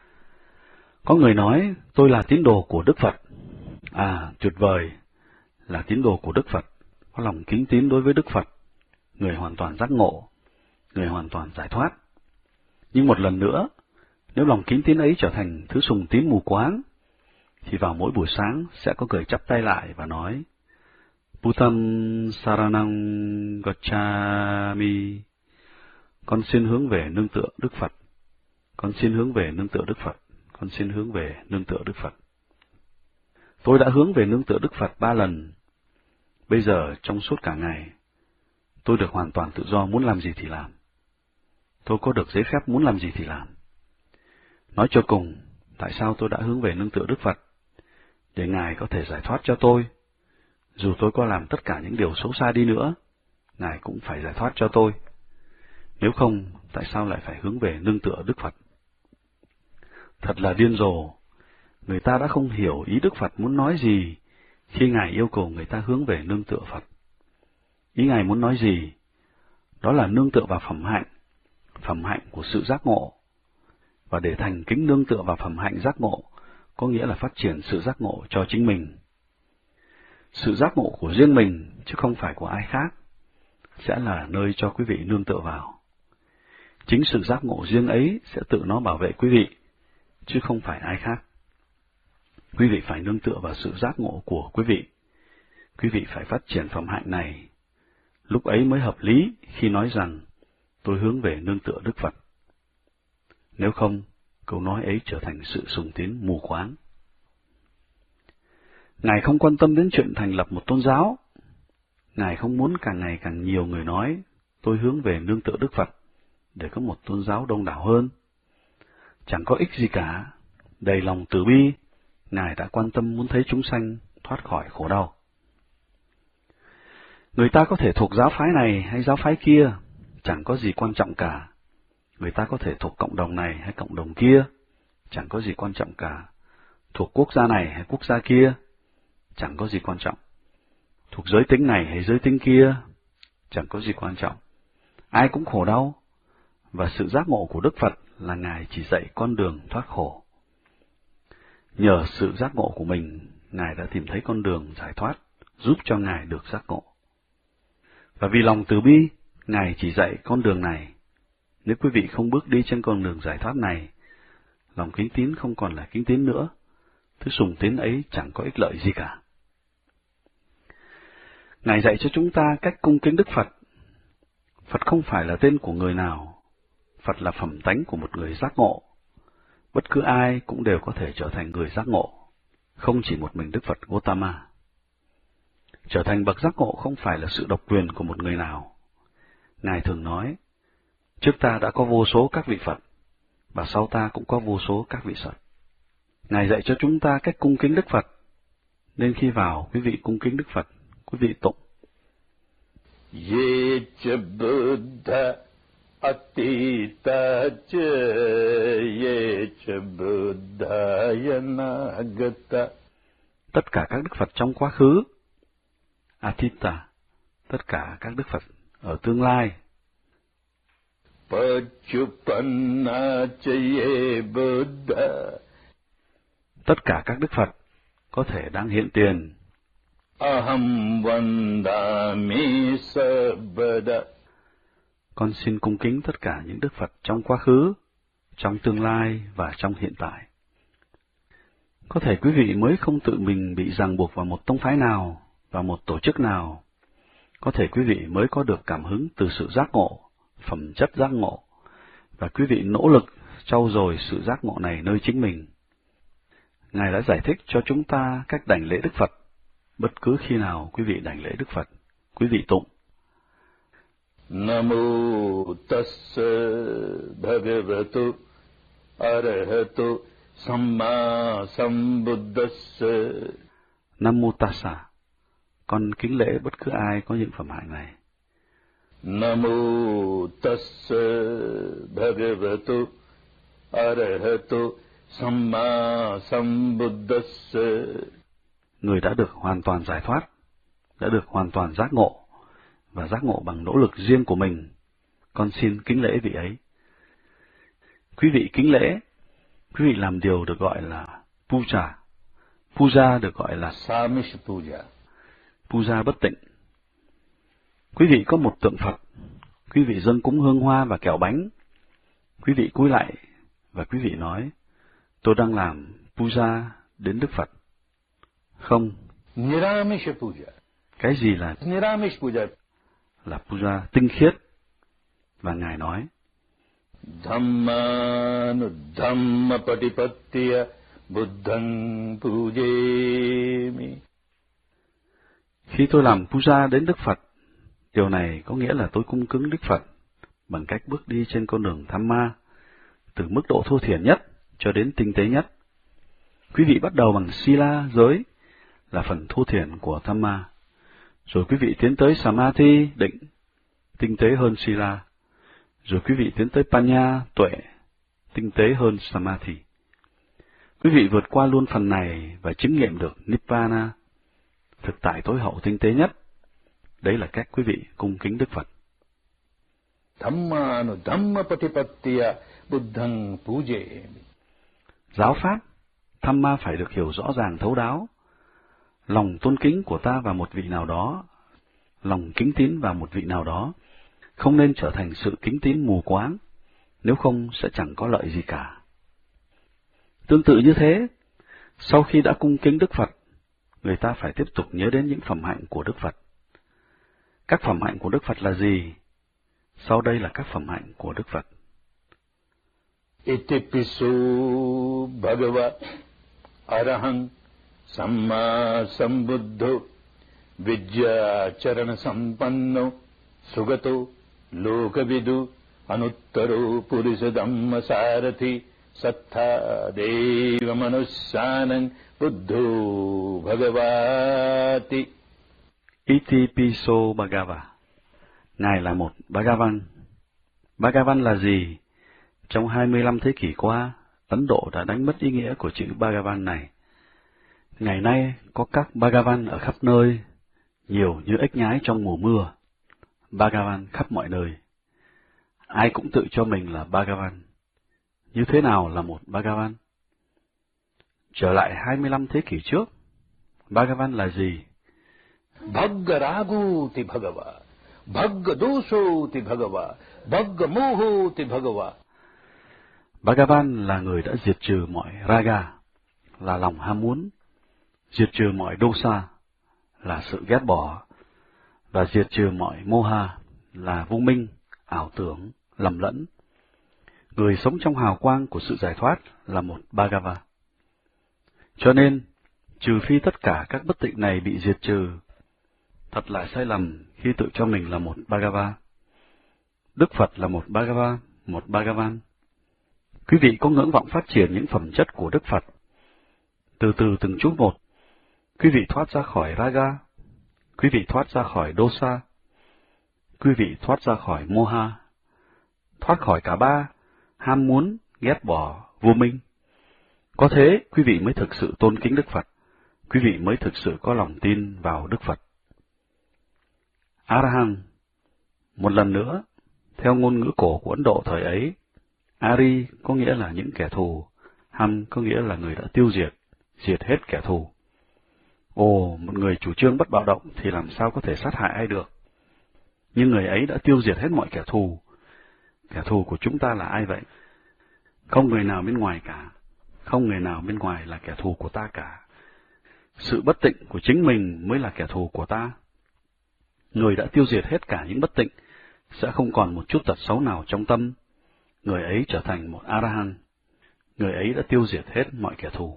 Có người nói, tôi là tín đồ của Đức Phật. À, tuyệt vời, là tín đồ của Đức Phật, có lòng kính tín đối với Đức Phật, người hoàn toàn giác ngộ, người hoàn toàn giải thoát. Nhưng một lần nữa, nếu lòng kính tín ấy trở thành thứ sùng tín mù quáng, thì vào mỗi buổi sáng sẽ có người chắp tay lại và nói, Buddham Saranang Gacchami, con xin hướng về nương tựa Đức Phật, con xin hướng về nương tựa Đức Phật, con xin hướng về nương tựa Đức Phật. Tôi đã hướng về nương tựa Đức Phật ba lần. Bây giờ trong suốt cả ngày, tôi được hoàn toàn tự do, muốn làm gì thì làm. Tôi có được giấy phép muốn làm gì thì làm. Nói cho cùng, tại sao tôi đã hướng về nương tựa Đức Phật? Để Ngài có thể giải thoát cho tôi. Dù tôi có làm tất cả những điều xấu xa đi nữa, Ngài cũng phải giải thoát cho tôi. Nếu không, tại sao lại phải hướng về nương tựa Đức Phật? Thật là điên rồ. Người ta đã không hiểu ý Đức Phật muốn nói gì khi Ngài yêu cầu người ta hướng về nương tựa Phật. Ý Ngài muốn nói gì? Đó là nương tựa vào phẩm hạnh, phẩm hạnh của sự giác ngộ. Và để thành kính nương tựa vào phẩm hạnh giác ngộ, có nghĩa là phát triển sự giác ngộ cho chính mình. Sự giác ngộ của riêng mình, chứ không phải của ai khác, sẽ là nơi cho quý vị nương tựa vào. Chính sự giác ngộ riêng ấy sẽ tự nó bảo vệ quý vị, chứ không phải ai khác. Quý vị phải nương tựa vào sự giác ngộ của quý vị. Quý vị phải phát triển phẩm hạnh này. Lúc ấy mới hợp lý khi nói rằng, tôi hướng về nương tựa Đức Phật. Nếu không, câu nói ấy trở thành sự sùng tín mù quáng. Ngài không quan tâm đến chuyện thành lập một tôn giáo. Ngài không muốn càng ngày càng nhiều người nói, tôi hướng về nương tựa Đức Phật, để có một tôn giáo đông đảo hơn. Chẳng có ích gì cả. Đầy lòng từ bi, Ngài đã quan tâm muốn thấy chúng sanh thoát khỏi khổ đau. Người ta có thể thuộc giáo phái này hay giáo phái kia, chẳng có gì quan trọng cả. Người ta có thể thuộc cộng đồng này hay cộng đồng kia, chẳng có gì quan trọng cả. Thuộc quốc gia này hay quốc gia kia, chẳng có gì quan trọng. Thuộc giới tính này hay giới tính kia, chẳng có gì quan trọng. Ai cũng khổ đau, và sự giác ngộ của Đức Phật là Ngài chỉ dạy con đường thoát khổ. Nhờ sự giác ngộ của mình, Ngài đã tìm thấy con đường giải thoát, giúp cho Ngài được giác ngộ. Và vì lòng từ bi, Ngài chỉ dạy con đường này. Nếu quý vị không bước đi trên con đường giải thoát này, lòng kính tín không còn là kính tín nữa, thứ sùng tín ấy chẳng có ích lợi gì cả. Ngài dạy cho chúng ta cách cung kính Đức Phật. Phật không phải là tên của người nào, Phật là phẩm tánh của một người giác ngộ. Bất cứ ai cũng đều có thể trở thành người giác ngộ, không chỉ một mình Đức Phật Gautama. Trở thành bậc giác ngộ không phải là sự độc quyền của một người nào. Ngài thường nói, trước ta đã có vô số các vị Phật, và sau ta cũng có vô số các vị Phật. Ngài dạy cho chúng ta cách cung kính Đức Phật, nên khi vào quý vị cung kính Đức Phật, quý vị tụng. Ye cha Buddha Atita cha ye cha Buddha yanagata. Tất cả các Đức Phật trong quá khứ, Atita, tất cả các Đức Phật ở tương lai. Pachupanna cha ye Buddha. Tất cả các Đức Phật có thể đang hiện tiền. Aham vandami sabada. Con xin cung kính tất cả những Đức Phật trong quá khứ, trong tương lai và trong hiện tại. Có thể quý vị mới không tự mình bị ràng buộc vào một tông phái nào, vào một tổ chức nào. Có thể quý vị mới có được cảm hứng từ sự giác ngộ, phẩm chất giác ngộ, và quý vị nỗ lực trau dồi sự giác ngộ này nơi chính mình. Ngài đã giải thích cho chúng ta cách đảnh lễ Đức Phật. Bất cứ khi nào quý vị đảnh lễ Đức Phật, quý vị tụng Namo tassa bhagavato arahato samma sambuddhassa. Namo tassa. Con kính lễ bất cứ ai có những phẩm hạnh này. Namo tassa bhagavato arahato samma sambuddhassa. Người đã được hoàn toàn giải thoát, đã được hoàn toàn giác ngộ, và giác ngộ bằng nỗ lực riêng của mình. Con xin kính lễ vị ấy. Quý vị kính lễ, quý vị làm điều được gọi là puja. Puja được gọi là Samish puja. puja bất tịnh. Quý vị có một tượng Phật, quý vị dâng cúng hương hoa và kẹo bánh. Quý vị cúi lại và quý vị nói, tôi đang làm puja đến Đức Phật. Không. Niramish puja. Cái gì là Niramish puja? Là puja tinh khiết. Và Ngài nói, Dhammanu dhamma patipattiya buddhang pujemi. Khi tôi làm puja đến Đức Phật, điều này có nghĩa là tôi cung kính Đức Phật bằng cách bước đi trên con đường Dhamma, từ mức độ thô thiển nhất cho đến tinh tế nhất. Quý vị bắt đầu bằng Sila, giới, là phần thô thiển của Dhamma. Rồi quý vị tiến tới Samadhi, định, tinh tế hơn Sila. Rồi quý vị tiến tới Panya, tuệ, tinh tế hơn Samadhi. Quý vị vượt qua luôn phần này và chứng nghiệm được Nibbana, thực tại tối hậu tinh tế nhất. Đấy là cách quý vị cung kính Đức Phật. Dhammanu dhamma patipattiya buddhang pujemi. Giáo pháp, Dhamma phải được hiểu rõ ràng thấu đáo. Lòng tôn kính của ta vào một vị nào đó, lòng kính tín vào một vị nào đó, không nên trở thành sự kính tín mù quáng, nếu không sẽ chẳng có lợi gì cả. Tương tự như thế, sau khi đã cung kính Đức Phật, người ta phải tiếp tục nhớ đến những phẩm hạnh của Đức Phật. Các phẩm hạnh của Đức Phật là gì? Sau đây là các phẩm hạnh của Đức Phật. Itipisu bhagava arahang samma sambuddho vidya charana sampanno sugato lokavidu anuttaro purisa dhamma sarathi sattha deva manussanang buddho bhagavati. Itipiso Bhagava. Ngài là một Bhagavan. Bhagavan là gì? Trong hai mươi lăm thế kỷ qua, Ấn Độ đã đánh mất ý nghĩa của chữ Bhagavan này. Ngày nay có các Bhagavan ở khắp nơi, nhiều như ếch nhái trong mùa mưa. Bhagavan khắp mọi nơi. Ai cũng tự cho mình là Bhagavan. Như thế nào là một Bhagavan? Trở lại hai mươi lăm thế kỷ trước, Bhagavan là gì? Bhaggaraguti bhagava, bhaggadosoti bhagava, bhaggamohoti bhagava. Bhagavan là người đã diệt trừ mọi raga, là lòng ham muốn, diệt trừ mọi dosa, là sự ghét bỏ, và diệt trừ mọi moha, là vô minh, ảo tưởng, lầm lẫn. Người sống trong hào quang của sự giải thoát là một Bhagava. Cho nên, trừ phi tất cả các bất tịnh này bị diệt trừ, thật là sai lầm khi tự cho mình là một Bhagava. Đức Phật là một Bhagava, một Bhagavan. Quý vị có ngưỡng vọng phát triển những phẩm chất của Đức Phật. Từ từ từng chút một, quý vị thoát ra khỏi raga, quý vị thoát ra khỏi dosa, quý vị thoát ra khỏi moha, thoát khỏi cả ba, ham muốn, ghét bỏ, vô minh. Có thế, quý vị mới thực sự tôn kính Đức Phật, quý vị mới thực sự có lòng tin vào Đức Phật. Arahant. Một lần nữa, theo ngôn ngữ cổ của Ấn Độ thời ấy, Ari có nghĩa là những kẻ thù, Ham có nghĩa là người đã tiêu diệt, diệt hết kẻ thù. Ồ, một người chủ trương bất bạo động thì làm sao có thể sát hại ai được? Nhưng người ấy đã tiêu diệt hết mọi kẻ thù. Kẻ thù của chúng ta là ai vậy? Không người nào bên ngoài cả, không người nào bên ngoài là kẻ thù của ta cả. Sự bất tịnh của chính mình mới là kẻ thù của ta. Người đã tiêu diệt hết cả những bất tịnh, sẽ không còn một chút tật xấu nào trong tâm. Người ấy trở thành một Arahant. Người ấy đã tiêu diệt hết mọi kẻ thù.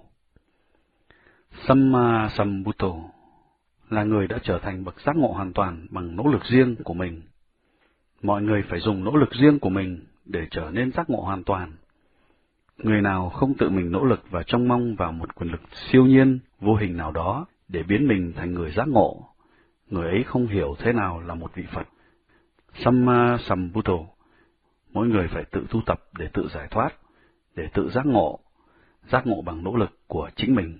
Samma Sambuddho là người đã trở thành bậc giác ngộ hoàn toàn bằng nỗ lực riêng của mình. Mọi người phải dùng nỗ lực riêng của mình để trở nên giác ngộ hoàn toàn. Người nào không tự mình nỗ lực và trông mong vào một quyền lực siêu nhiên, vô hình nào đó để biến mình thành người giác ngộ, người ấy không hiểu thế nào là một vị Phật. Samma Sambuddho, mỗi người phải tự tu tập để tự giải thoát, để tự giác ngộ, giác ngộ bằng nỗ lực của chính mình.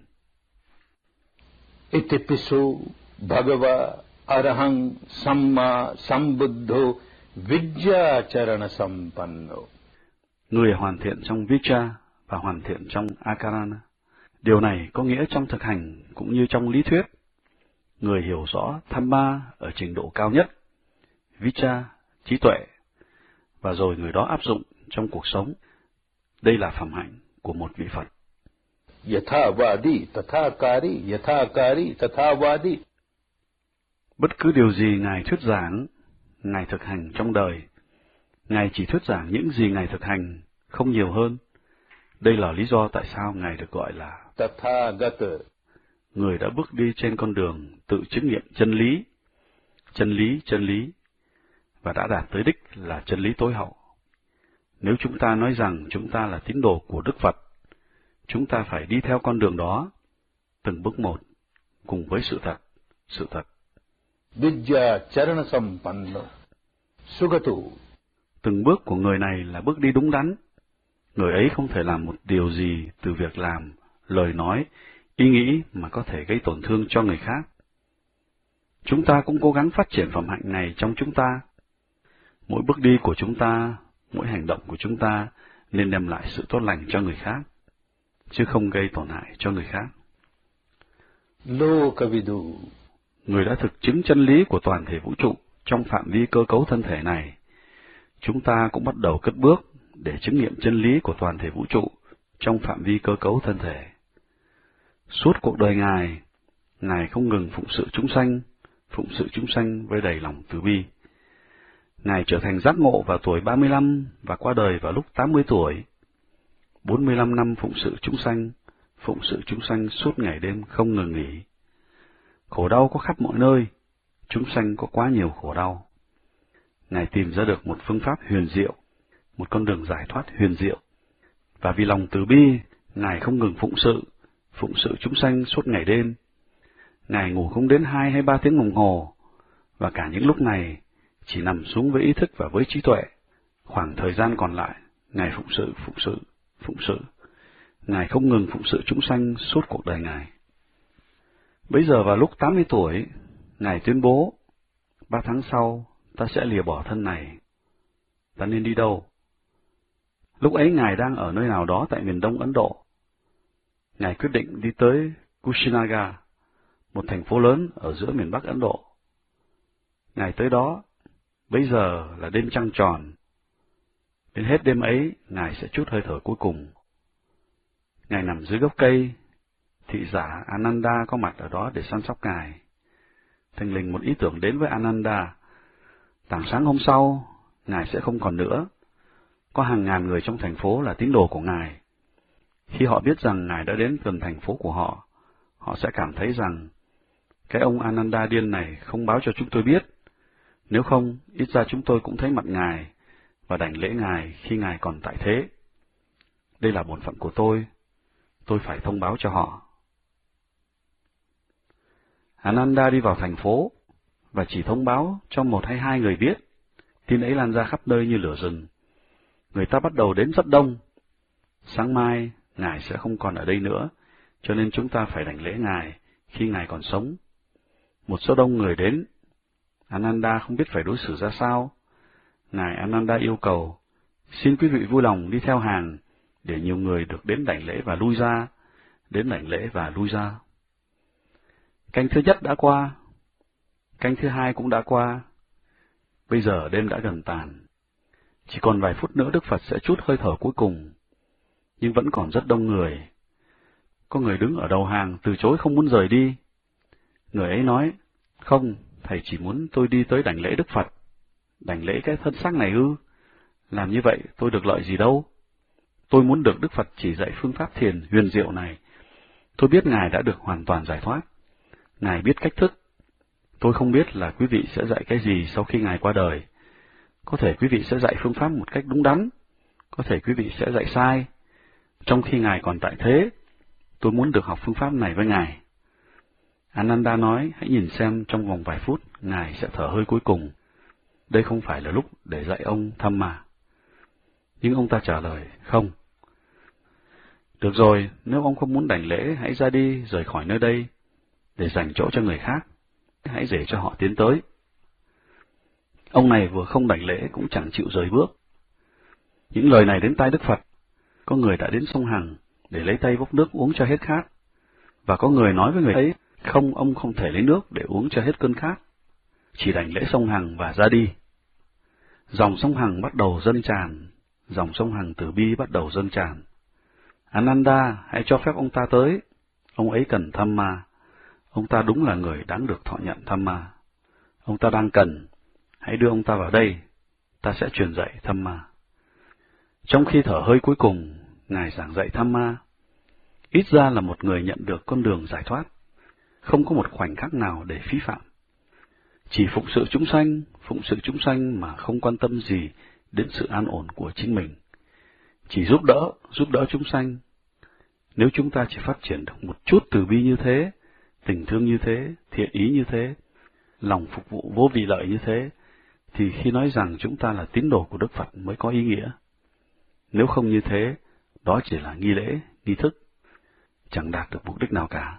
Itipiso bhagava arahang samma sambuddho vidya charana sampanno. Người hoàn thiện trong Vicha và hoàn thiện trong Akarana. Điều này có nghĩa trong thực hành cũng như trong lý thuyết. người hiểu rõ Dhamma ở trình độ cao nhất, Vicha, trí tuệ, và rồi người đó áp dụng trong cuộc sống. Đây là phẩm hạnh của một vị Phật. Yathavadi, tathakari, yathakari, tathavadi. Bất cứ điều gì Ngài thuyết giảng, Ngài thực hành trong đời. Ngài chỉ thuyết giảng những gì Ngài thực hành, không nhiều hơn. Đây là lý do tại sao Ngài được gọi là Tathagata, người đã bước đi trên con đường tự chứng nghiệm chân lý, chân lý, chân lý, và đã đạt tới đích là chân lý tối hậu. Nếu chúng ta nói rằng chúng ta là tín đồ của Đức Phật, chúng ta phải đi theo con đường đó, từng bước một, cùng với sự thật, sự thật. Vidya charana sampanno, sugatu. Từng bước của người này là bước đi đúng đắn. Người ấy không thể làm một điều gì từ việc làm, lời nói, ý nghĩ mà có thể gây tổn thương cho người khác. Chúng ta cũng cố gắng phát triển phẩm hạnh này trong chúng ta. Mỗi bước đi của chúng ta, mỗi hành động của chúng ta nên đem lại sự tốt lành cho người khác, chứ không gây tổn hại cho người khác. Lokavidu, người đã thực chứng chân lý của toàn thể vũ trụ trong phạm vi cơ cấu thân thể này. Chúng ta cũng bắt đầu cất bước để chứng nghiệm chân lý của toàn thể vũ trụ trong phạm vi cơ cấu thân thể. Suốt cuộc đời Ngài, Ngài không ngừng phụng sự chúng sanh, phụng sự chúng sanh với đầy lòng từ bi. Ngài trở thành giác ngộ vào tuổi ba mươi lăm và qua đời vào lúc tám mươi tuổi. bốn mươi lăm năm phụng sự chúng sanh, phụng sự chúng sanh suốt ngày đêm không ngừng nghỉ. Khổ đau có khắp mọi nơi, chúng sanh có quá nhiều khổ đau. Ngài tìm ra được một phương pháp huyền diệu, một con đường giải thoát huyền diệu. Và vì lòng từ bi, Ngài không ngừng phụng sự, phụng sự chúng sanh suốt ngày đêm. Ngài ngủ không đến hai hay ba tiếng đồng hồ, và cả những lúc này chỉ nằm xuống với ý thức và với trí tuệ. Khoảng thời gian còn lại, Ngài phụng sự, phụng sự, phụng sự. Ngài không ngừng phụng sự chúng sanh suốt cuộc đời Ngài. Bây giờ vào lúc tám mươi tuổi, Ngài tuyên bố, ba tháng sau, ta sẽ lìa bỏ thân này. Ta nên đi đâu? Lúc ấy Ngài đang ở nơi nào đó tại miền đông Ấn Độ. Ngài quyết định đi tới Kushinagar, một thành phố lớn ở giữa miền Bắc Ấn Độ. Ngài tới đó, bây giờ là đêm trăng tròn. Đến hết đêm ấy, Ngài sẽ trút hơi thở cuối cùng. Ngài nằm dưới gốc cây, thị giả Ananda có mặt ở đó để săn sóc Ngài. Thình lình một ý tưởng đến với Ananda. Tảng sáng hôm sau, Ngài sẽ không còn nữa. Có hàng ngàn người trong thành phố là tín đồ của Ngài. Khi họ biết rằng Ngài đã đến gần thành phố của họ, họ sẽ cảm thấy rằng cái ông Ananda điên này không báo cho chúng tôi biết. Nếu không, ít ra chúng tôi cũng thấy mặt Ngài và đảnh lễ Ngài khi Ngài còn tại thế. Đây là bổn phận của tôi. Tôi phải thông báo cho họ. Ananda đi vào thành phố và chỉ thông báo cho một hay hai người biết. Tin ấy lan ra khắp nơi như lửa rừng. Người ta bắt đầu đến rất đông. Sáng mai, Ngài sẽ không còn ở đây nữa, cho nên chúng ta phải đảnh lễ Ngài khi Ngài còn sống. Một số đông người đến. Ananda không biết phải đối xử ra sao. Ngài Ananda yêu cầu, xin quý vị vui lòng đi theo hàng, để nhiều người được đến đảnh lễ và lui ra, đến đảnh lễ và lui ra. Canh thứ nhất đã qua, canh thứ hai cũng đã qua. Bây giờ đêm đã gần tàn. Chỉ còn vài phút nữa Đức Phật sẽ trút hơi thở cuối cùng, nhưng vẫn còn rất đông người. Có người đứng ở đầu hàng từ chối không muốn rời đi. Người ấy nói, không, thầy chỉ muốn tôi đi tới đảnh lễ Đức Phật. Đảnh lễ cái thân xác này ư? Làm như vậy tôi được lợi gì đâu? Tôi muốn được Đức Phật chỉ dạy phương pháp thiền huyền diệu này. Tôi biết Ngài đã được hoàn toàn giải thoát. Ngài biết cách thức. Tôi không biết là quý vị sẽ dạy cái gì sau khi Ngài qua đời. Có thể quý vị sẽ dạy phương pháp một cách đúng đắn. Có thể quý vị sẽ dạy sai. Trong khi Ngài còn tại thế, tôi muốn được học phương pháp này với Ngài. Ananda nói, hãy nhìn xem trong vòng vài phút, Ngài sẽ thở hơi cuối cùng. Đây không phải là lúc để dạy ông Dhamma. Nhưng ông ta trả lời, không. Được rồi, nếu ông không muốn đảnh lễ, hãy ra đi, rời khỏi nơi đây, để dành chỗ cho người khác. Hãy để cho họ tiến tới. Ông này vừa không đảnh lễ cũng chẳng chịu rời bước. Những lời này đến tai Đức Phật. Có người đã đến sông Hằng để lấy tay vốc nước uống cho hết khát. Và có người nói với người ấy Không, ông không thể lấy nước để uống cho hết cơn khát, chỉ đành lễ sông Hằng và ra đi. Dòng sông Hằng bắt đầu dâng tràn, dòng sông Hằng từ bi bắt đầu dâng tràn. Ananda, hãy cho phép ông ta tới, ông ấy cần Dhamma, ông ta đúng là người đáng được thọ nhận Dhamma. Ông ta đang cần, hãy đưa ông ta vào đây, ta sẽ truyền dạy Dhamma. Trong khi thở hơi cuối cùng, Ngài giảng dạy Dhamma, ít ra là một người nhận được con đường giải thoát, không có một khoảnh khắc nào để phí phạm. Chỉ phụng sự chúng sanh, phụng sự chúng sanh mà không quan tâm gì đến sự an ổn của chính mình. Chỉ giúp đỡ, giúp đỡ chúng sanh. Nếu chúng ta chỉ phát triển được một chút từ bi như thế, tình thương như thế, thiện ý như thế, lòng phục vụ vô vị lợi như thế, thì khi nói rằng chúng ta là tín đồ của Đức Phật mới có ý nghĩa. Nếu không như thế, đó chỉ là nghi lễ, nghi thức, chẳng đạt được mục đích nào cả.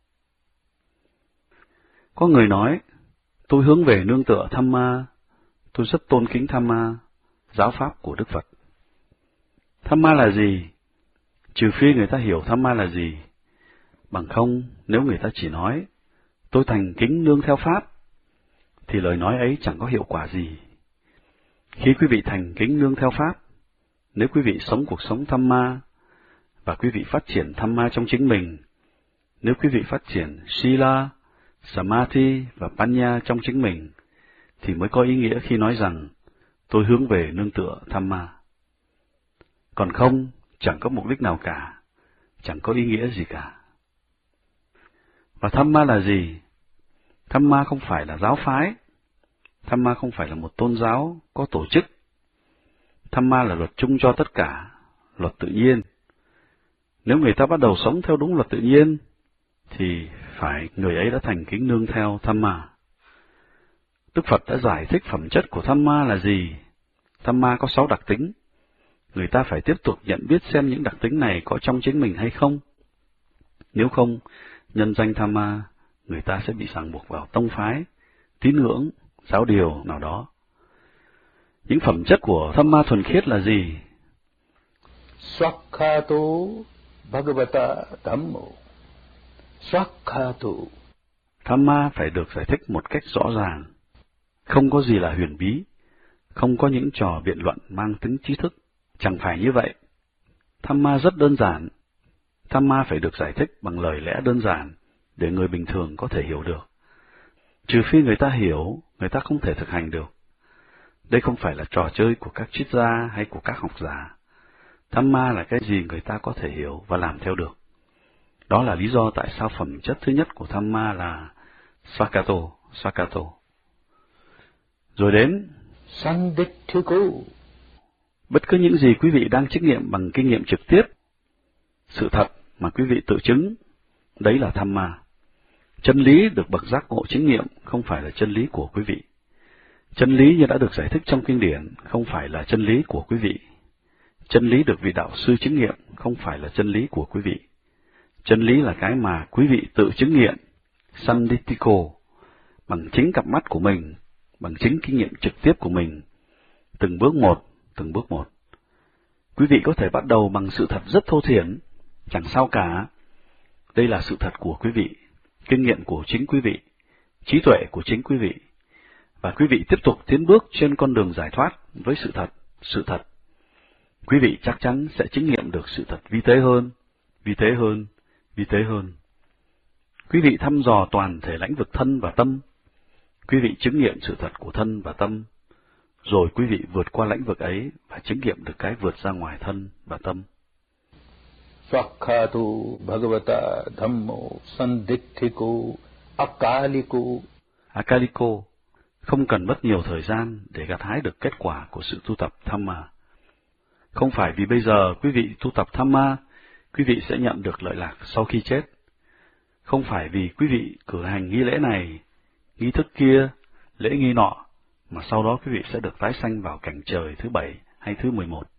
Có người nói, tôi hướng về nương tựa Dhamma, tôi rất tôn kính Dhamma, giáo pháp của Đức Phật. Dhamma là gì? Trừ phi người ta hiểu Dhamma là gì. Bằng không, nếu người ta chỉ nói, tôi thành kính nương theo Pháp, thì lời nói ấy chẳng có hiệu quả gì. Khi quý vị thành kính nương theo Pháp, nếu quý vị sống cuộc sống Dhamma, và quý vị phát triển Dhamma trong chính mình, nếu quý vị phát triển Sila, Samadhi và Panya trong chính mình, thì mới có ý nghĩa khi nói rằng, tôi hướng về nương tựa Dhamma. Còn không, chẳng có mục đích nào cả, chẳng có ý nghĩa gì cả. Và Dhamma là gì? Dhamma không phải là giáo phái, Dhamma không phải là một tôn giáo có tổ chức. Dhamma là luật chung cho tất cả, luật tự nhiên. Nếu người ta bắt đầu sống theo đúng luật tự nhiên, thì phải người ấy đã thành kính nương theo Dhamma. Đức Phật đã giải thích phẩm chất của Dhamma là gì. Dhamma có sáu đặc tính. Người ta phải tiếp tục nhận biết xem những đặc tính này có trong chính mình hay không. Nếu không, nhân danh Dhamma, người ta sẽ bị ràng buộc vào tông phái, tín ngưỡng, giáo điều nào đó. Những phẩm chất của Dhamma thuần khiết là gì? Swakhato Bhagavata Dhammo. Swakhato. Dhamma phải được giải thích một cách rõ ràng. Không có gì là huyền bí, không có những trò biện luận mang tính trí thức. Chẳng phải như vậy. Dhamma rất đơn giản. Dhamma phải được giải thích bằng lời lẽ đơn giản, để người bình thường có thể hiểu được. Trừ phi người ta hiểu, người ta không thể thực hành được. Đây không phải là trò chơi của các triết gia hay của các học giả. Dhamma là cái gì người ta có thể hiểu và làm theo được. Đó là lý do tại sao phẩm chất thứ nhất của Dhamma là Swakato, Swakato. Rồi đến Sanditthiko. Bất cứ những gì quý vị đang chứng nghiệm bằng kinh nghiệm trực tiếp, sự thật mà quý vị tự chứng, đấy là Dhamma. Chân lý được bậc giác ngộ chứng nghiệm không phải là chân lý của quý vị. Chân lý như đã được giải thích trong kinh điển không phải là chân lý của quý vị. Chân lý được vị đạo sư chứng nghiệm không phải là chân lý của quý vị. Chân lý là cái mà quý vị tự chứng nghiệm, Sanditthiko, bằng chính cặp mắt của mình, bằng chính kinh nghiệm trực tiếp của mình, từng bước một, từng bước một. Quý vị có thể bắt đầu bằng sự thật rất thô thiển, chẳng sao cả. Đây là sự thật của quý vị, kinh nghiệm của chính quý vị, trí tuệ của chính quý vị. Và quý vị tiếp tục tiến bước trên con đường giải thoát với sự thật, sự thật. Quý vị chắc chắn sẽ chứng nghiệm được sự thật vi tế hơn, vi tế hơn, vi tế hơn. Quý vị thăm dò toàn thể lãnh vực thân và tâm. Quý vị chứng nghiệm sự thật của thân và tâm. Rồi quý vị vượt qua lãnh vực ấy và chứng nghiệm được cái vượt ra ngoài thân và tâm. Swakhato Bhagavata Dhammo Sanditthiko Akaliko. Akaliko, không cần mất nhiều thời gian để gặt hái được kết quả của sự tu tập Dhamma. Không phải vì bây giờ quý vị tu tập Dhamma, quý vị sẽ nhận được lợi lạc sau khi chết. Không phải vì quý vị cử hành nghi lễ này, nghi thức kia, lễ nghi nọ, mà sau đó quý vị sẽ được tái sanh vào cảnh trời thứ bảy hay thứ mười một.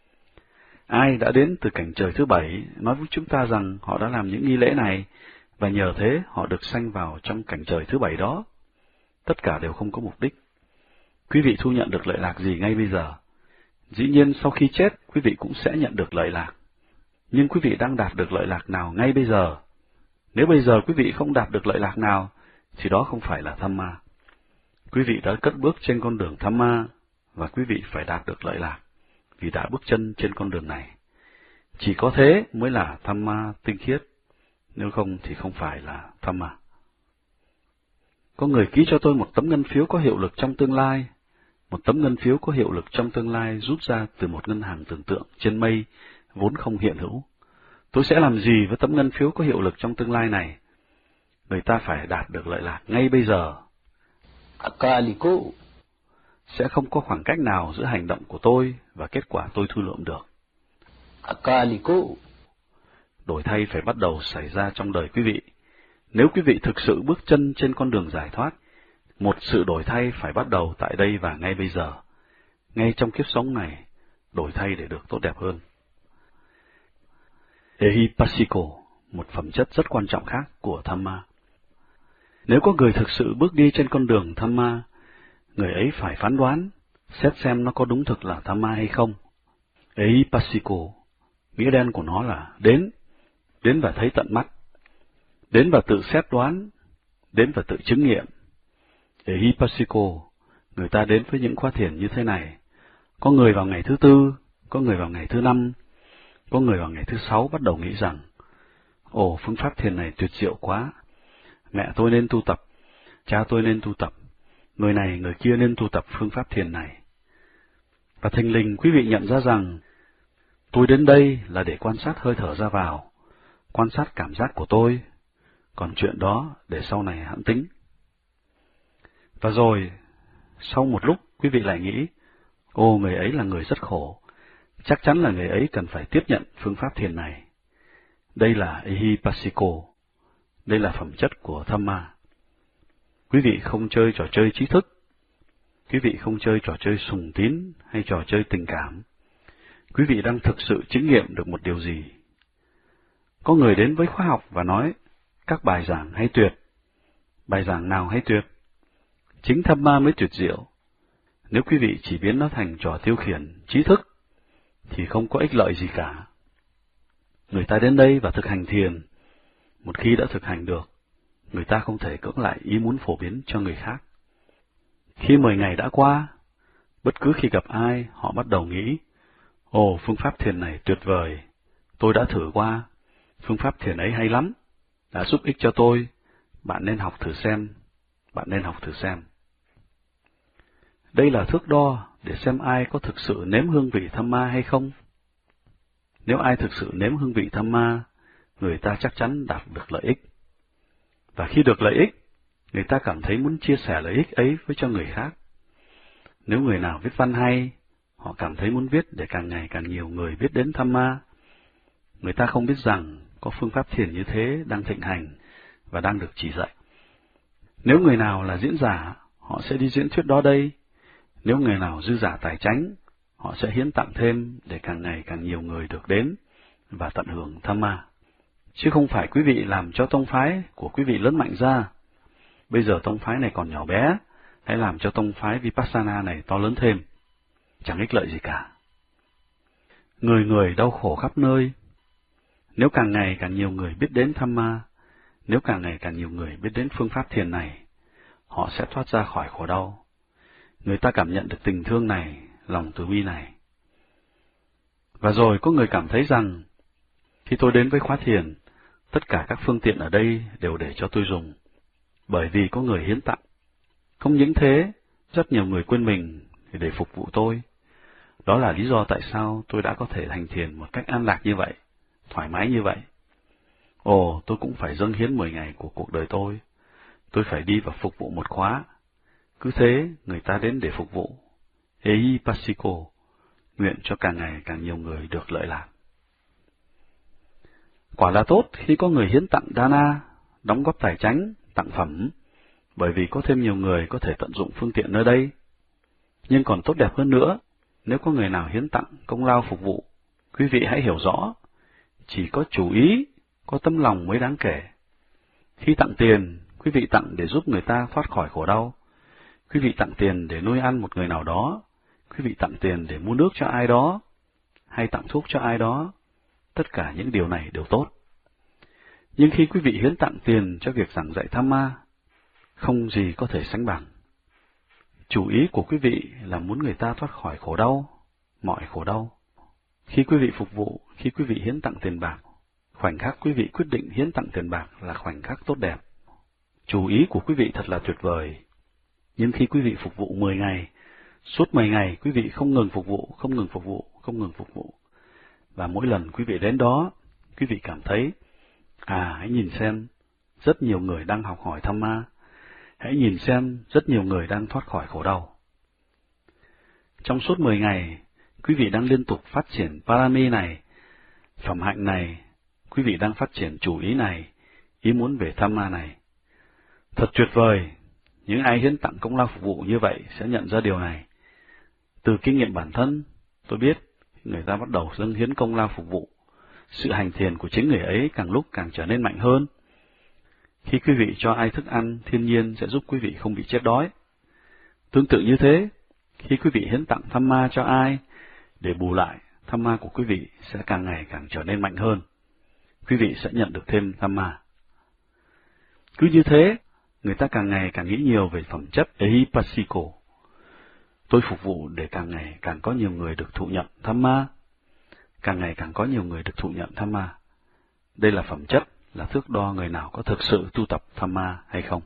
Ai đã đến từ cảnh trời thứ bảy nói với chúng ta rằng họ đã làm những nghi lễ này, và nhờ thế họ được sanh vào trong cảnh trời thứ bảy đó. Tất cả đều không có mục đích. Quý vị thu nhận được lợi lạc gì ngay bây giờ? Dĩ nhiên sau khi chết, quý vị cũng sẽ nhận được lợi lạc. Nhưng quý vị đang đạt được lợi lạc nào ngay bây giờ? Nếu bây giờ quý vị không đạt được lợi lạc nào, thì đó không phải là Dhamma. Quý vị đã cất bước trên con đường Dhamma, và quý vị phải đạt được lợi lạc, vì đã bước chân trên con đường này. Chỉ có thế mới là Dhamma tinh khiết, nếu không thì không phải là Dhamma. Có người ký cho tôi một tấm ngân phiếu có hiệu lực trong tương lai. Một tấm ngân phiếu có hiệu lực trong tương lai rút ra từ một ngân hàng tưởng tượng trên mây, vốn không hiện hữu. Tôi sẽ làm gì với tấm ngân phiếu có hiệu lực trong tương lai này? Người ta phải đạt được lợi lạc ngay bây giờ. Akaliko. Sẽ không có khoảng cách nào giữa hành động của tôi và kết quả tôi thu lượm được. Akaliko. Đổi thay phải bắt đầu xảy ra trong đời quý vị. Nếu quý vị thực sự bước chân trên con đường giải thoát, một sự đổi thay phải bắt đầu tại đây và ngay bây giờ. Ngay trong kiếp sống này, đổi thay để được tốt đẹp hơn. Ehipassiko, một phẩm chất rất quan trọng khác của Dhamma. Nếu có người thực sự bước đi trên con đường Dhamma, người ấy phải phán đoán, xét xem nó có đúng thực là Dhamma hay không. Ehipassiko, nghĩa đen của nó là đến, đến và thấy tận mắt, đến và tự xét đoán, đến và tự chứng nghiệm. Ehipassiko, người ta đến với những khóa thiền như thế này. Có người vào ngày thứ tư, có người vào ngày thứ năm, có người vào ngày thứ sáu bắt đầu nghĩ rằng, ồ, phương pháp thiền này tuyệt diệu quá, mẹ tôi nên tu tập, cha tôi nên tu tập, người này người kia nên tu tập phương pháp thiền này. Và thình lình quý vị nhận ra rằng, tôi đến đây là để quan sát hơi thở ra vào, quan sát cảm giác của tôi, còn chuyện đó để sau này hãng tính. Và rồi, sau một lúc quý vị lại nghĩ, ồ, người ấy là người rất khổ, chắc chắn là người ấy cần phải tiếp nhận phương pháp thiền này. Đây là Ehipassiko, đây là phẩm chất của Dhamma. Quý vị không chơi trò chơi trí thức, quý vị không chơi trò chơi sùng tín hay trò chơi tình cảm. Quý vị đang thực sự chứng nghiệm được một điều gì? Có người đến với khóa học và nói, các bài giảng hay tuyệt. Bài giảng nào hay tuyệt? Chính Dhamma mới tuyệt diệu. Nếu quý vị chỉ biến nó thành trò tiêu khiển, trí thức, thì không có ích lợi gì cả. Người ta đến đây và thực hành thiền. Một khi đã thực hành được, người ta không thể cưỡng lại ý muốn phổ biến cho người khác. Khi mười ngày đã qua, bất cứ khi gặp ai, họ bắt đầu nghĩ, ồ, phương pháp thiền này tuyệt vời, tôi đã thử qua, phương pháp thiền ấy hay lắm, đã giúp ích cho tôi, bạn nên học thử xem, bạn nên học thử xem. Đây là thước đo để xem ai có thực sự nếm hương vị Dhamma hay không. Nếu ai thực sự nếm hương vị Dhamma, người ta chắc chắn đạt được lợi ích. Và khi được lợi ích, người ta cảm thấy muốn chia sẻ lợi ích ấy với cho người khác. Nếu người nào viết văn hay, họ cảm thấy muốn viết để càng ngày càng nhiều người biết đến Dhamma. Người ta không biết rằng có phương pháp thiền như thế đang thịnh hành và đang được chỉ dạy. Nếu người nào là diễn giả, họ sẽ đi diễn thuyết đó đây. Nếu người nào dư giả tài chánh, họ sẽ hiến tặng thêm để càng ngày càng nhiều người được đến và tận hưởng Dhamma. Chứ không phải quý vị làm cho tông phái của quý vị lớn mạnh ra. Bây giờ tông phái này còn nhỏ bé, hãy làm cho tông phái Vipassana này to lớn thêm. Chẳng ích lợi gì cả. Người người đau khổ khắp nơi. Nếu càng ngày càng nhiều người biết đến Dhamma, nếu càng ngày càng nhiều người biết đến phương pháp thiền này, họ sẽ thoát ra khỏi khổ đau. Người ta cảm nhận được tình thương này, lòng từ bi này. Và rồi có người cảm thấy rằng, khi tôi đến với khóa thiền, tất cả các phương tiện ở đây đều để cho tôi dùng, bởi vì có người hiến tặng. Không những thế, rất nhiều người quên mình để phục vụ tôi. Đó là lý do tại sao tôi đã có thể hành thiền một cách an lạc như vậy, thoải mái như vậy. Ồ, tôi cũng phải dâng hiến mười ngày của cuộc đời tôi. Tôi phải đi và phục vụ một khóa. Cứ thế, người ta đến để phục vụ. Ehipassiko, nguyện cho càng ngày càng nhiều người được lợi lạc. Quả là tốt khi có người hiến tặng dana, đóng góp tài chánh, tặng phẩm, bởi vì có thêm nhiều người có thể tận dụng phương tiện nơi đây. Nhưng còn tốt đẹp hơn nữa, nếu có người nào hiến tặng công lao phục vụ, quý vị hãy hiểu rõ, chỉ có chủ ý, có tấm lòng mới đáng kể. Khi tặng tiền, quý vị tặng để giúp người ta thoát khỏi khổ đau. Quý vị tặng tiền để nuôi ăn một người nào đó, quý vị tặng tiền để mua nước cho ai đó, hay tặng thuốc cho ai đó, tất cả những điều này đều tốt. Nhưng khi quý vị hiến tặng tiền cho việc giảng dạy Dhamma, không gì có thể sánh bằng. Chủ ý của quý vị là muốn người ta thoát khỏi khổ đau, mọi khổ đau. Khi quý vị phục vụ, khi quý vị hiến tặng tiền bạc, khoảnh khắc quý vị quyết định hiến tặng tiền bạc là khoảnh khắc tốt đẹp. Chủ ý của quý vị thật là tuyệt vời. Nhưng khi quý vị phục vụ mười ngày, suốt mười ngày quý vị không ngừng phục vụ, không ngừng phục vụ, không ngừng phục vụ. Và mỗi lần quý vị đến đó, quý vị cảm thấy, à hãy nhìn xem, rất nhiều người đang học hỏi Dhamma. Hãy nhìn xem, rất nhiều người đang thoát khỏi khổ đau. Trong suốt mười ngày, quý vị đang liên tục phát triển Parami này, phẩm hạnh này, quý vị đang phát triển chủ ý này, ý muốn về Dhamma này. Thật tuyệt vời, những ai hiến tặng công lao phục vụ như vậy sẽ nhận ra điều này. Từ kinh nghiệm bản thân, tôi biết người ta bắt đầu dâng hiến công lao phục vụ. Sự hành thiền của chính người ấy càng lúc càng trở nên mạnh hơn. Khi quý vị cho ai thức ăn, thiên nhiên sẽ giúp quý vị không bị chết đói. Tương tự như thế, khi quý vị hiến tặng Dhamma cho ai, để bù lại, Dhamma của quý vị sẽ càng ngày càng trở nên mạnh hơn. Quý vị sẽ nhận được thêm Dhamma. Cứ như thế, người ta càng ngày càng nghĩ nhiều về phẩm chất Ehipassiko. Tôi phục vụ để càng ngày càng có nhiều người được thụ nhận Dhamma. Càng ngày càng có nhiều người được thụ nhận Dhamma. Đây là phẩm chất, là thước đo người nào có thực sự tu tập Dhamma hay không.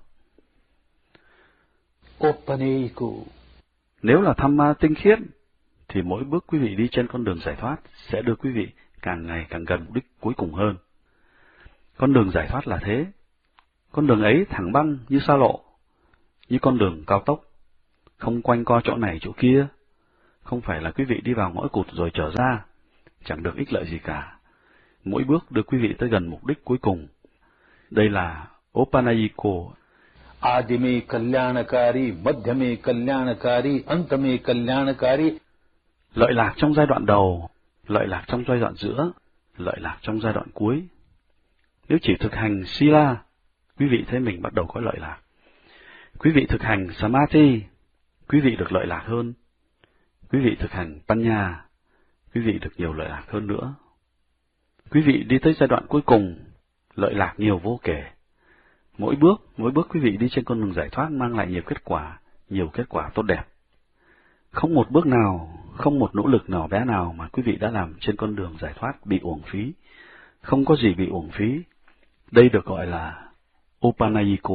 Opaneko. Nếu là Dhamma tinh khiết, thì mỗi bước quý vị đi trên con đường giải thoát sẽ đưa quý vị càng ngày càng gần mục đích cuối cùng hơn. Con đường giải thoát là thế. Con đường ấy thẳng băng như xa lộ, như con đường cao tốc, không quanh co chỗ này chỗ kia. Không phải là quý vị đi vào ngõ cụt rồi trở ra, chẳng được ích lợi gì cả. Mỗi bước đưa quý vị tới gần mục đích cuối cùng. Đây là Opanayiko. Adime kalyanakari, madhyame kalyanakari, antame kalyanakari. Lợi lạc trong giai đoạn đầu, lợi lạc trong giai đoạn giữa, lợi lạc trong giai đoạn cuối. Nếu chỉ thực hành Sila, quý vị thấy mình bắt đầu có lợi lạc. Quý vị thực hành Samadhi, quý vị được lợi lạc hơn. Quý vị thực hành Panya, quý vị được nhiều lợi lạc hơn nữa. Quý vị đi tới giai đoạn cuối cùng, lợi lạc nhiều vô kể. Mỗi bước, mỗi bước quý vị đi trên con đường giải thoát mang lại nhiều kết quả, nhiều kết quả tốt đẹp. Không một bước nào, không một nỗ lực nào bé nào mà quý vị đã làm trên con đường giải thoát bị uổng phí. Không có gì bị uổng phí. Đây được gọi là Opanayiko.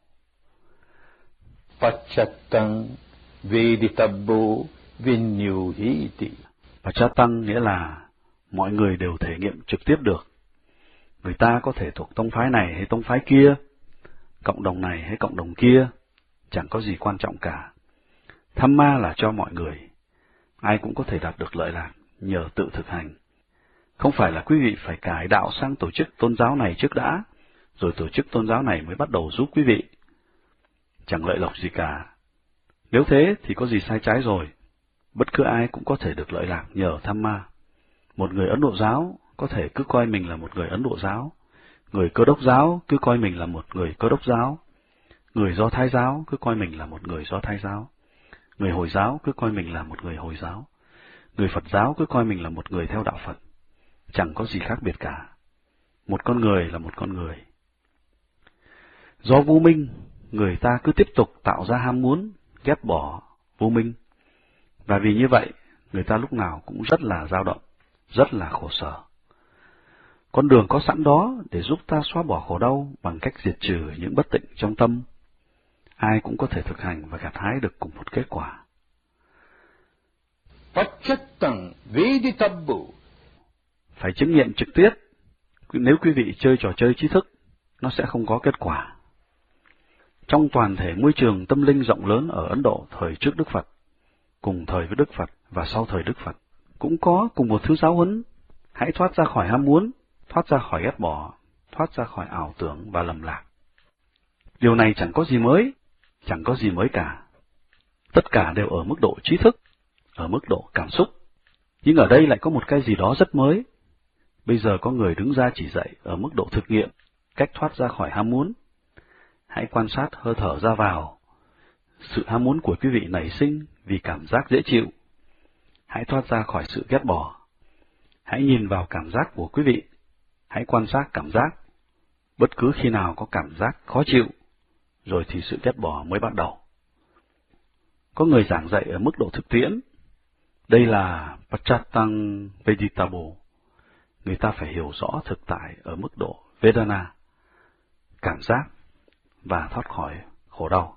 Pachattang veditabbo vinyuhiti. Pachattang nghĩa là mọi người đều thể nghiệm trực tiếp được. Người ta có thể thuộc tông phái này hay tông phái kia, cộng đồng này hay cộng đồng kia, chẳng có gì quan trọng cả. Dhamma là cho mọi người. Ai cũng có thể đạt được lợi lạc nhờ tự thực hành. Không phải là quý vị phải cải đạo sang tổ chức tôn giáo này trước đã, rồi tổ chức tôn giáo này mới bắt đầu giúp quý vị. Chẳng lợi lộc gì cả. Nếu thế thì có gì sai trái rồi. Bất cứ ai cũng có thể được lợi lạc nhờ Dhamma. Một người Ấn Độ giáo có thể cứ coi mình là một người Ấn Độ giáo. Người Cơ đốc giáo cứ coi mình là một người Cơ đốc giáo. Người Do Thái giáo cứ coi mình là một người Do Thái giáo. Người Hồi giáo cứ coi mình là một người Hồi giáo. Người Phật giáo cứ coi mình là một người theo đạo Phật. Chẳng có gì khác biệt cả. Một con người là một con người. Do vô minh, người ta cứ tiếp tục tạo ra ham muốn, ghét bỏ vô minh. Và vì như vậy, người ta lúc nào cũng rất là dao động, rất là khổ sở. Con đường có sẵn đó để giúp ta xóa bỏ khổ đau bằng cách diệt trừ những bất tịnh trong tâm. Ai cũng có thể thực hành và gặt hái được cùng một kết quả. Pachattang veditabbo. Phải chứng nghiệm trực tiếp. Nếu quý vị chơi trò chơi trí thức, nó sẽ không có kết quả. Trong toàn thể môi trường tâm linh rộng lớn ở Ấn Độ thời trước Đức Phật, cùng thời với Đức Phật và sau thời Đức Phật, cũng có cùng một thứ giáo huấn. Hãy thoát ra khỏi ham muốn, thoát ra khỏi ghét bỏ, thoát ra khỏi ảo tưởng và lầm lạc. Điều này chẳng có gì mới, chẳng có gì mới cả. Tất cả đều ở mức độ trí thức, ở mức độ cảm xúc. Nhưng ở đây lại có một cái gì đó rất mới. Bây giờ có người đứng ra chỉ dạy ở mức độ thực nghiệm, cách thoát ra khỏi ham muốn. Hãy quan sát hơi thở ra vào. Sự ham muốn của quý vị nảy sinh vì cảm giác dễ chịu. Hãy thoát ra khỏi sự ghét bỏ. Hãy nhìn vào cảm giác của quý vị. Hãy quan sát cảm giác. Bất cứ khi nào có cảm giác khó chịu, rồi thì sự ghét bỏ mới bắt đầu. Có người giảng dạy ở mức độ thực tiễn. Đây là Pachatang Veditabo. Người ta phải hiểu rõ thực tại ở mức độ Vedana, cảm giác và thoát khỏi khổ đau.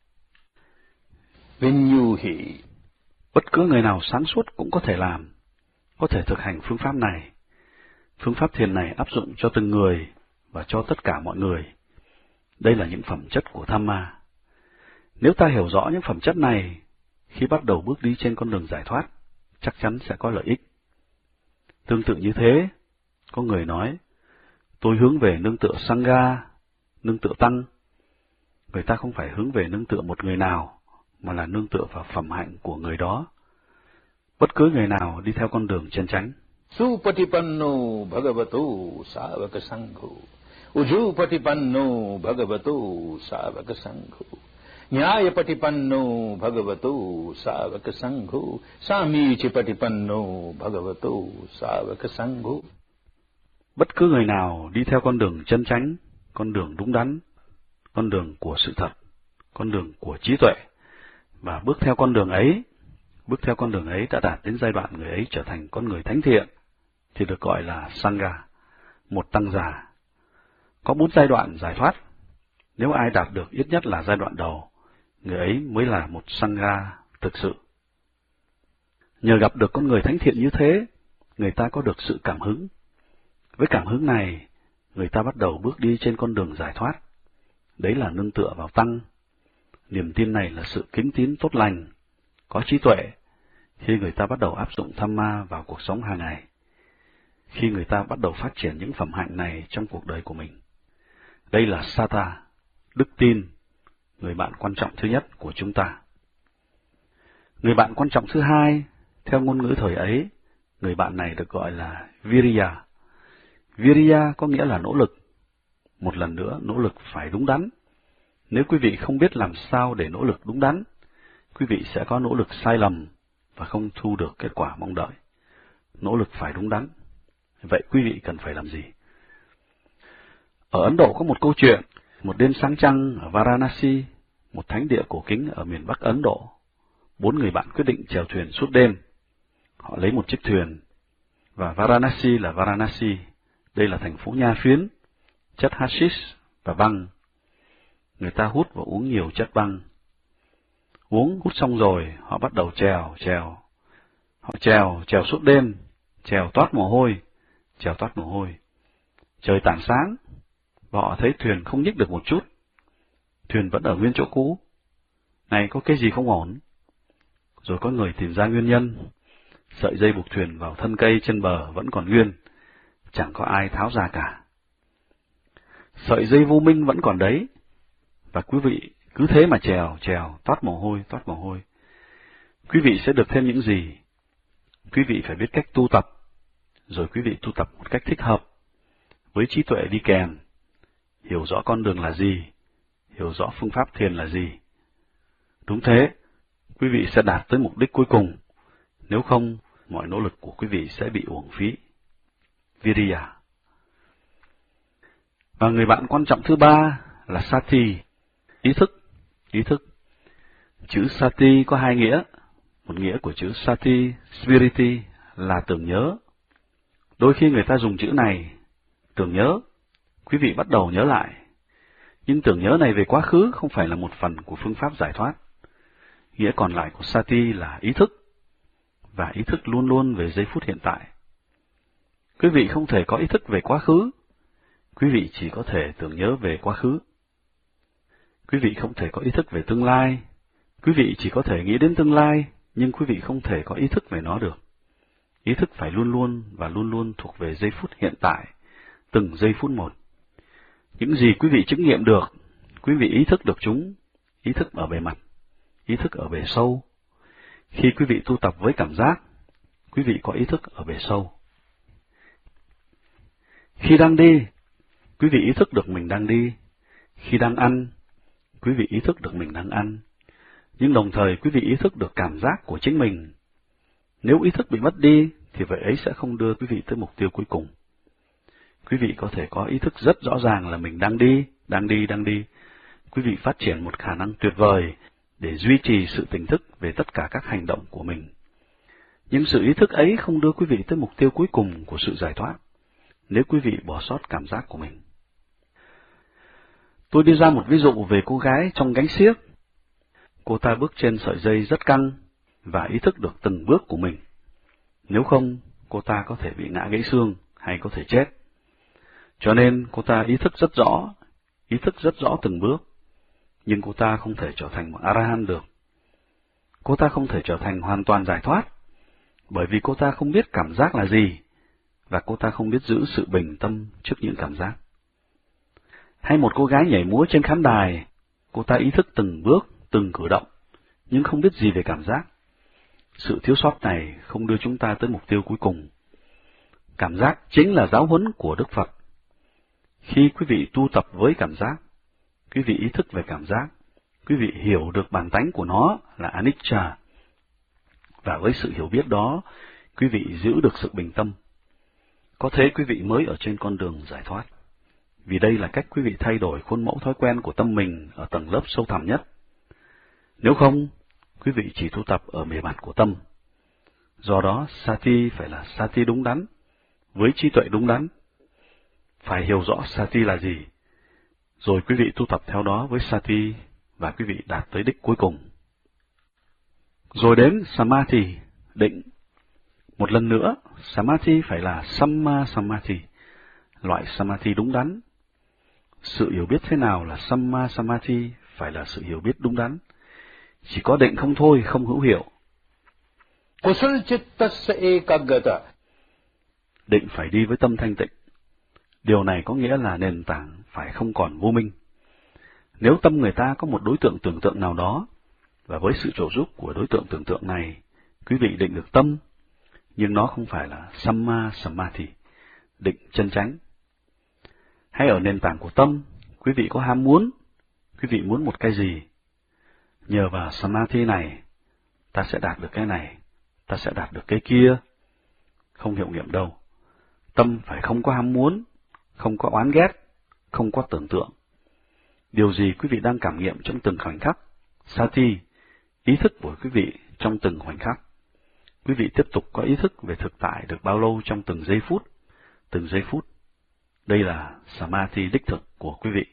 Vinyuhi. Bất cứ người nào sáng suốt cũng có thể làm, có thể thực hành phương pháp này. Phương pháp thiền này áp dụng cho từng người và cho tất cả mọi người. Đây là những phẩm chất của Dhamma. Nếu ta hiểu rõ những phẩm chất này, khi bắt đầu bước đi trên con đường giải thoát, chắc chắn sẽ có lợi ích. Tương tự như thế, có người nói, tôi hướng về nương tựa Sangha, nương tựa Tăng. Người ta không phải hướng về nương tựa một người nào, mà là nương tựa vào phẩm hạnh của người đó. Bất cứ người nào đi theo con đường chân chánh. Supatipanno bhagavato savaka sangho. Ujupatipanno bhagavato savaka sangho. Nyayapatipanno bhagavato savaka sangho. Samichipatipanno bhagavato savaka sangho. Bất cứ người nào đi theo con đường chân chánh, con đường đúng đắn, con đường của sự thật, con đường của trí tuệ, và bước theo con đường ấy, bước theo con đường ấy đã đạt đến giai đoạn người ấy trở thành con người thánh thiện, thì được gọi là Sangha, một tăng giả. Có bốn giai đoạn giải thoát. Nếu ai đạt được ít nhất là giai đoạn đầu, người ấy mới là một Sangha thực sự. Nhờ gặp được con người thánh thiện như thế, người ta có được sự cảm hứng. Với cảm hứng này, người ta bắt đầu bước đi trên con đường giải thoát. Đấy là nương tựa vào Tăng. Niềm tin này là sự kính tín tốt lành, có trí tuệ, khi người ta bắt đầu áp dụng Dhamma vào cuộc sống hàng ngày. Khi người ta bắt đầu phát triển những phẩm hạnh này trong cuộc đời của mình. Đây là Sattva, đức tin, người bạn quan trọng thứ nhất của chúng ta. Người bạn quan trọng thứ hai, theo ngôn ngữ thời ấy, người bạn này được gọi là Viriya. Viriya có nghĩa là nỗ lực. Một lần nữa, nỗ lực phải đúng đắn. Nếu quý vị không biết làm sao để nỗ lực đúng đắn, quý vị sẽ có nỗ lực sai lầm và không thu được kết quả mong đợi. Nỗ lực phải đúng đắn. Vậy quý vị cần phải làm gì? Ở Ấn Độ có một câu chuyện, một đêm sáng trăng ở Varanasi, một thánh địa cổ kính ở miền Bắc Ấn Độ. Bốn người bạn quyết định chèo thuyền suốt đêm. Họ lấy một chiếc thuyền, và Varanasi là Varanasi. Đây là thành phố nha phiến, chất hashish và băng. Người ta hút và uống nhiều chất băng. Uống, hút xong rồi, họ bắt đầu chèo, chèo. Họ chèo, chèo suốt đêm, chèo toát mồ hôi, chèo toát mồ hôi. Trời tảng sáng, và họ thấy thuyền không nhích được một chút. Thuyền vẫn ở nguyên chỗ cũ. Này, có cái gì không ổn? Rồi có người tìm ra nguyên nhân. Sợi dây buộc thuyền vào thân cây trên bờ vẫn còn nguyên, chẳng có ai tháo ra cả. Sợi dây vô minh vẫn còn đấy, và quý vị cứ thế mà chèo, chèo, toát mồ hôi, toát mồ hôi. Quý vị sẽ được thêm những gì? Quý vị phải biết cách tu tập, rồi quý vị tu tập một cách thích hợp, với trí tuệ đi kèm, hiểu rõ con đường là gì, hiểu rõ phương pháp thiền là gì. Đúng thế, quý vị sẽ đạt tới mục đích cuối cùng, nếu không, mọi nỗ lực của quý vị sẽ bị uổng phí. Viriya. Và người bạn quan trọng thứ ba là Sati, ý thức, ý thức. Chữ Sati có hai nghĩa. Một nghĩa của chữ Sati, Spiriti, là tưởng nhớ. Đôi khi người ta dùng chữ này, tưởng nhớ, quý vị bắt đầu nhớ lại. Nhưng tưởng nhớ này về quá khứ không phải là một phần của phương pháp giải thoát. Nghĩa còn lại của Sati là ý thức, và ý thức luôn luôn về giây phút hiện tại. Quý vị không thể có ý thức về quá khứ, quý vị chỉ có thể tưởng nhớ về quá khứ. Quý vị không thể có ý thức về tương lai, quý vị chỉ có thể nghĩ đến tương lai, nhưng quý vị không thể có ý thức về nó được. Ý thức phải luôn luôn và luôn luôn thuộc về giây phút hiện tại, từng giây phút một. Những gì quý vị chứng nghiệm được, quý vị ý thức được chúng, ý thức ở bề mặt, ý thức ở bề sâu. Khi quý vị tu tập với cảm giác, quý vị có ý thức ở bề sâu. Khi đang đi, quý vị ý thức được mình đang đi. Khi đang ăn, quý vị ý thức được mình đang ăn. Nhưng đồng thời quý vị ý thức được cảm giác của chính mình. Nếu ý thức bị mất đi, thì vậy ấy sẽ không đưa quý vị tới mục tiêu cuối cùng. quý vị có thể có ý thức rất rõ ràng là mình đang đi, đang đi, đang đi. Quý vị phát triển một khả năng tuyệt vời để duy trì sự tỉnh thức về tất cả các hành động của mình. Nhưng sự ý thức ấy không đưa quý vị tới mục tiêu cuối cùng của sự giải thoát, nếu quý vị bỏ sót cảm giác của mình. Tôi đưa ra một ví dụ về cô gái trong gánh xiếc. Cô ta bước trên sợi dây rất căng và ý thức được từng bước của mình. Nếu không, cô ta có thể bị ngã gãy xương hay có thể chết. Cho nên cô ta ý thức rất rõ, ý thức rất rõ từng bước, nhưng cô ta không thể trở thành một A-la-hán được. Cô ta không thể trở thành hoàn toàn giải thoát, bởi vì cô ta không biết cảm giác là gì, và cô ta không biết giữ sự bình tâm trước những cảm giác. Hay một cô gái nhảy múa trên khán đài, cô ta ý thức từng bước, từng cử động, nhưng không biết gì về cảm giác. Sự thiếu sót này không đưa chúng ta tới mục tiêu cuối cùng. Cảm giác chính là giáo huấn của Đức Phật. Khi quý vị tu tập với cảm giác, quý vị ý thức về cảm giác, quý vị hiểu được bản tánh của nó là anicca, và với sự hiểu biết đó, quý vị giữ được sự bình tâm. Có thế quý vị mới ở trên con đường giải thoát, vì đây là cách quý vị thay đổi khuôn mẫu thói quen của tâm mình ở tầng lớp sâu thẳm nhất. Nếu không, quý vị chỉ tu tập ở bề mặt của tâm. Do đó, sati phải là sati đúng đắn, với trí tuệ đúng đắn. Phải hiểu rõ sati là gì, rồi quý vị tu tập theo đó với sati, và quý vị đạt tới đích cuối cùng. Rồi đến samadhi, định. Một lần nữa, samadhi phải là samma samadhi, loại samadhi đúng đắn. Sự hiểu biết thế nào là samma samadhi phải là sự hiểu biết đúng đắn. Chỉ có định không thôi, không hữu hiệu. kusal chittasya ekaggata. Định phải đi với tâm thanh tịnh. Điều này có nghĩa là nền tảng phải không còn vô minh. Nếu tâm người ta có một đối tượng tưởng tượng nào đó, và với sự trợ giúp của đối tượng tưởng tượng này, quý vị định được tâm, nhưng nó không phải là samma samadhi, định chân chánh. Hay ở nền tảng của tâm, quý vị có ham muốn, quý vị muốn một cái gì? Nhờ vào samadhi này, ta sẽ đạt được cái này, ta sẽ đạt được cái kia. Không hiệu nghiệm đâu. Tâm phải không có ham muốn, không có oán ghét, không có tưởng tượng. Điều gì quý vị đang cảm nghiệm trong từng khoảnh khắc, sati, ý thức của quý vị trong từng khoảnh khắc. Quý vị tiếp tục có ý thức về thực tại được bao lâu trong từng giây phút, từng giây phút. Đây là samadhi đích thực của quý vị.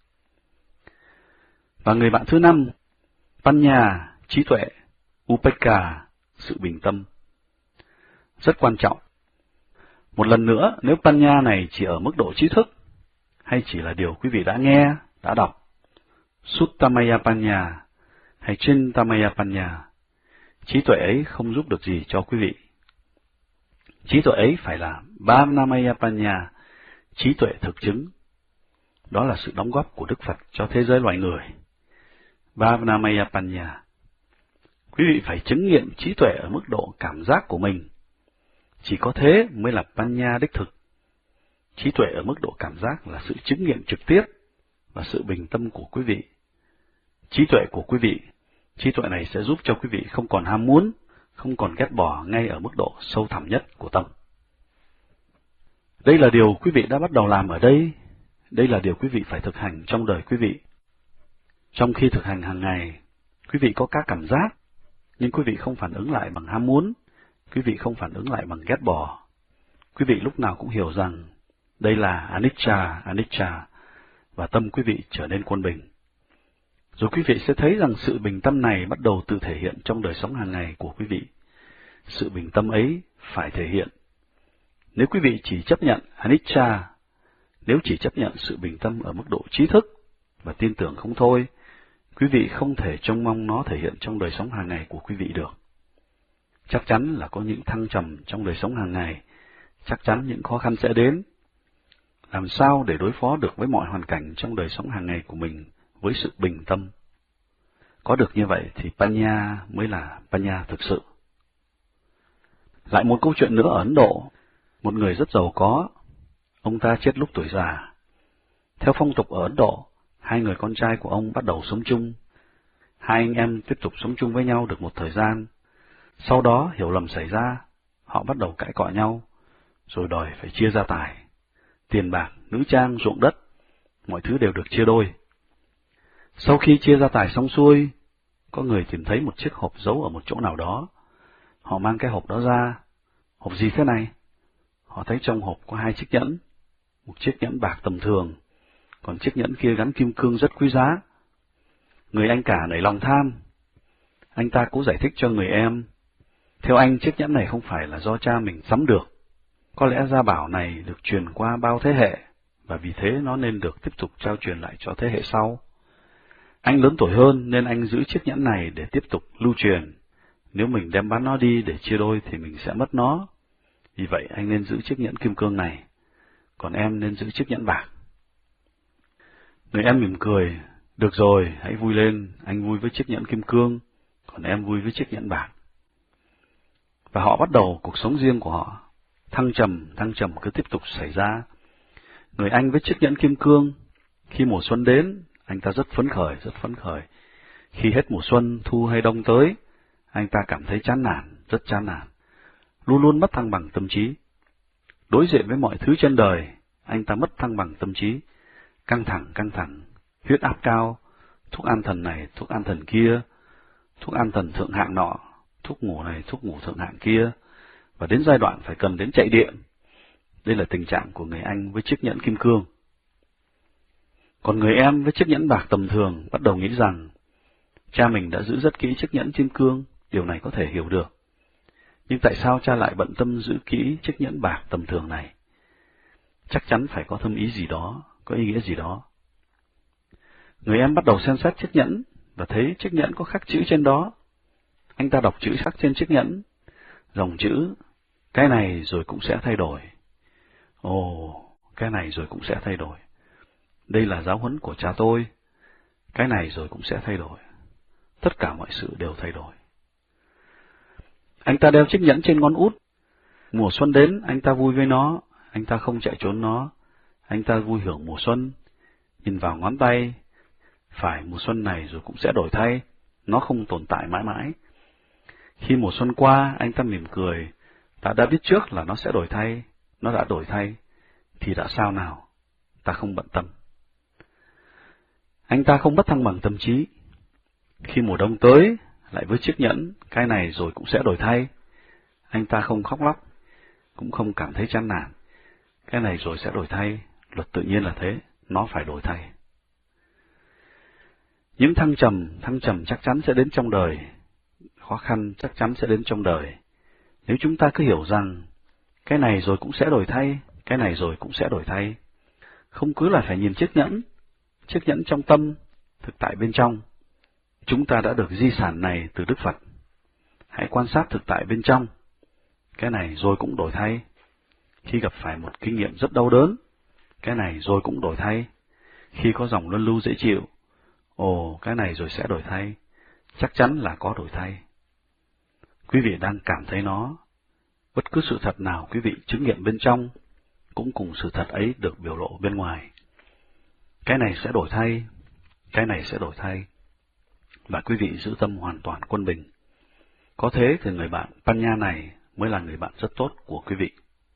Và người bạn thứ năm, panya, trí tuệ, upekkha, sự bình tâm. Rất quan trọng. Một lần nữa, nếu panya này chỉ ở mức độ trí thức, hay chỉ là điều quý vị đã nghe, đã đọc, suttamaya panya, hay chintamaya panya, trí tuệ ấy không giúp được gì cho quý vị. Trí tuệ ấy phải là bhavnamaya panya, trí tuệ thực chứng. Đó là sự đóng góp của Đức Phật cho thế giới loài người. Bhavnamaya panya. Quý vị phải chứng nghiệm trí tuệ ở mức độ cảm giác của mình. Chỉ có thế mới là panya đích thực. Trí tuệ ở mức độ cảm giác là sự chứng nghiệm trực tiếp và sự bình tâm của quý vị. Trí tuệ của quý vị, trí tuệ này sẽ giúp cho quý vị không còn ham muốn, không còn ghét bỏ ngay ở mức độ sâu thẳm nhất của tâm. Đây là điều quý vị đã bắt đầu làm ở đây. Đây là điều quý vị phải thực hành trong đời quý vị. Trong khi thực hành hàng ngày, quý vị có các cảm giác, nhưng quý vị không phản ứng lại bằng ham muốn, quý vị không phản ứng lại bằng ghét bỏ. Quý vị lúc nào cũng hiểu rằng đây là anicca, anicca, và tâm quý vị trở nên quân bình. Rồi quý vị sẽ thấy rằng sự bình tâm này bắt đầu tự thể hiện trong đời sống hàng ngày của quý vị. Sự bình tâm ấy phải thể hiện. Nếu quý vị chỉ chấp nhận anicca, nếu chỉ chấp nhận sự bình tâm ở mức độ trí thức và tin tưởng không thôi, quý vị không thể trông mong nó thể hiện trong đời sống hàng ngày của quý vị được. Chắc chắn là có những thăng trầm trong đời sống hàng ngày, chắc chắn những khó khăn sẽ đến. Làm sao để đối phó được với mọi hoàn cảnh trong đời sống hàng ngày của mình với sự bình tâm? Có được như vậy thì panya mới là panya thực sự. Lại một câu chuyện nữa ở Ấn Độ, một người rất giàu có, ông ta chết lúc tuổi già. Theo phong tục ở Ấn Độ, hai người con trai của ông bắt đầu sống chung. Hai anh em tiếp tục sống chung với nhau được một thời gian. Sau đó hiểu lầm xảy ra, họ bắt đầu cãi cọ nhau, rồi đòi phải chia gia tài. tiền bạc, nữ trang, ruộng đất, mọi thứ đều được chia đôi. Sau khi chia gia tài xong xuôi, có người tìm thấy một chiếc hộp giấu ở một chỗ nào đó. Họ mang cái hộp đó ra. Hộp gì thế này? Họ thấy trong hộp có hai chiếc nhẫn, một chiếc nhẫn bạc tầm thường, còn chiếc nhẫn kia gắn kim cương rất quý giá. Người anh cả nảy lòng tham. Anh ta cố giải thích cho người em. Theo anh, chiếc nhẫn này không phải là do cha mình sắm được. Có lẽ gia bảo này được truyền qua bao thế hệ, và vì thế nó nên được tiếp tục trao truyền lại cho thế hệ sau. Anh lớn tuổi hơn nên anh giữ chiếc nhẫn này để tiếp tục lưu truyền. Nếu mình đem bán nó đi để chia đôi thì mình sẽ mất nó. Vì vậy anh nên giữ chiếc nhẫn kim cương này, còn em nên giữ chiếc nhẫn bạc. Người em mỉm cười. Được rồi, hãy vui lên, anh vui với chiếc nhẫn kim cương, còn em vui với chiếc nhẫn bạc. Và họ bắt đầu cuộc sống riêng của họ. Thăng trầm, thăng trầm cứ tiếp tục xảy ra. Người anh với chiếc nhẫn kim cương, khi mùa xuân đến, anh ta rất phấn khởi, rất phấn khởi. Khi hết mùa xuân, thu hay đông tới, anh ta cảm thấy chán nản, rất chán nản. Luôn luôn mất thăng bằng tâm trí. Đối diện với mọi thứ trên đời, anh ta mất thăng bằng tâm trí. Căng thẳng, căng thẳng, huyết áp cao, thuốc an thần này, thuốc an thần kia, thuốc an thần thượng hạng nọ, thuốc ngủ này, thuốc ngủ thượng hạng kia, và đến giai đoạn phải cần đến chạy điện. Đây là tình trạng của người anh với chiếc nhẫn kim cương. Còn người em với chiếc nhẫn bạc tầm thường bắt đầu nghĩ rằng, cha mình đã giữ rất kỹ chiếc nhẫn kim cương, điều này có thể hiểu được. Nhưng tại sao cha lại bận tâm giữ kỹ chiếc nhẫn bạc tầm thường này? Chắc chắn phải có thâm ý gì đó, có ý nghĩa gì đó. Người em bắt đầu xem xét chiếc nhẫn, và thấy chiếc nhẫn có khắc chữ trên đó. Anh ta đọc chữ khắc trên chiếc nhẫn, dòng chữ, cái này rồi cũng sẽ thay đổi. Ồ, cái này rồi cũng sẽ thay đổi. Đây là giáo huấn của cha tôi. Cái này rồi cũng sẽ thay đổi. Tất cả mọi sự đều thay đổi. Anh ta đeo chiếc nhẫn trên ngón út. Mùa xuân đến, anh ta vui với nó. Anh ta không chạy trốn nó. Anh ta vui hưởng mùa xuân. Nhìn vào ngón tay, phải mùa xuân này rồi cũng sẽ đổi thay. Nó không tồn tại mãi mãi. Khi mùa xuân qua, anh ta mỉm cười. Ta đã biết trước là nó sẽ đổi thay. Nó đã đổi thay. Thì đã sao nào? Ta không bận tâm. Anh ta không mất thăng bằng tâm trí. Khi mùa đông tới, lại với chiếc nhẫn, cái này rồi cũng sẽ đổi thay. Anh ta không khóc lóc, cũng không cảm thấy chán nản. Cái này rồi sẽ đổi thay, luật tự nhiên là thế, nó phải đổi thay. Những thăng trầm, thăng trầm chắc chắn sẽ đến trong đời, khó khăn chắc chắn sẽ đến trong đời. Nếu chúng ta cứ hiểu rằng, cái này rồi cũng sẽ đổi thay, cái này rồi cũng sẽ đổi thay. Không cứ là phải nhìn chiếc nhẫn, chiếc nhẫn trong tâm, thực tại bên trong. Chúng ta đã được di sản này từ Đức Phật. Hãy quan sát thực tại bên trong. Cái này rồi cũng đổi thay. Khi gặp phải một kinh nghiệm rất đau đớn, cái này rồi cũng đổi thay. Khi có dòng luân lưu dễ chịu, ồ, cái này rồi sẽ đổi thay. Chắc chắn là có đổi thay. Quý vị đang cảm thấy nó. Bất cứ sự thật nào quý vị chứng nghiệm bên trong, cũng cùng sự thật ấy được biểu lộ bên ngoài. Cái này sẽ đổi thay, cái này sẽ đổi thay. Và quý vị giữ tâm hoàn toàn quân bình. Có thế thì người bạn Panya này mới là người bạn rất tốt của quý vị.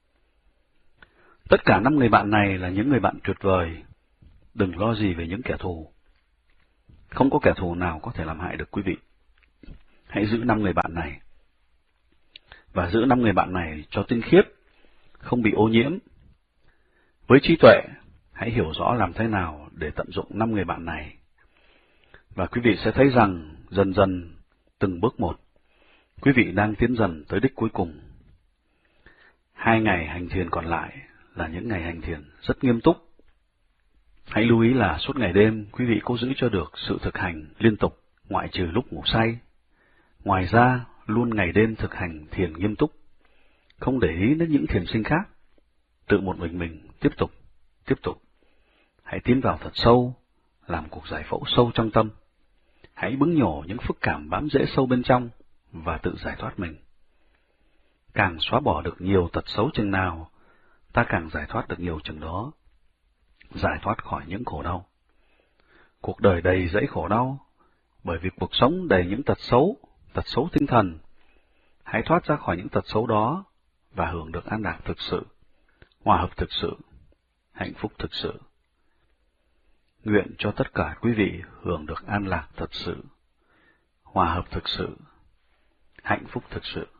Tất cả năm người bạn này là những người bạn tuyệt vời. Đừng lo gì về những kẻ thù. Không có kẻ thù nào có thể làm hại được quý vị. Hãy giữ năm người bạn này. Và giữ năm người bạn này cho tinh khiết, không bị ô nhiễm. Với trí tuệ, hãy hiểu rõ làm thế nào để tận dụng năm người bạn này. Và quý vị sẽ thấy rằng, dần dần, từng bước một, quý vị đang tiến dần tới đích cuối cùng. Hai ngày hành thiền còn lại là những ngày hành thiền rất nghiêm túc. Hãy lưu ý là suốt ngày đêm, quý vị cố giữ cho được sự thực hành liên tục, ngoại trừ lúc ngủ say. Ngoài ra, luôn ngày đêm thực hành thiền nghiêm túc, không để ý đến những thiền sinh khác. Tự một mình mình, tiếp tục, tiếp tục. Hãy tiến vào thật sâu, làm cuộc giải phẫu sâu trong tâm. Hãy bứng nhổ những phức cảm bám rễ sâu bên trong và tự giải thoát mình. Càng xóa bỏ được nhiều tật xấu chừng nào, ta càng giải thoát được nhiều chừng đó. Giải thoát khỏi những khổ đau. Cuộc đời đầy dẫy khổ đau, bởi vì cuộc sống đầy những tật xấu, tật xấu tinh thần. Hãy thoát ra khỏi những tật xấu đó và hưởng được an lạc thực sự, hòa hợp thực sự, hạnh phúc thực sự. Nguyện cho tất cả quý vị hưởng được an lạc thật sự, hòa hợp thực sự, hạnh phúc thực sự.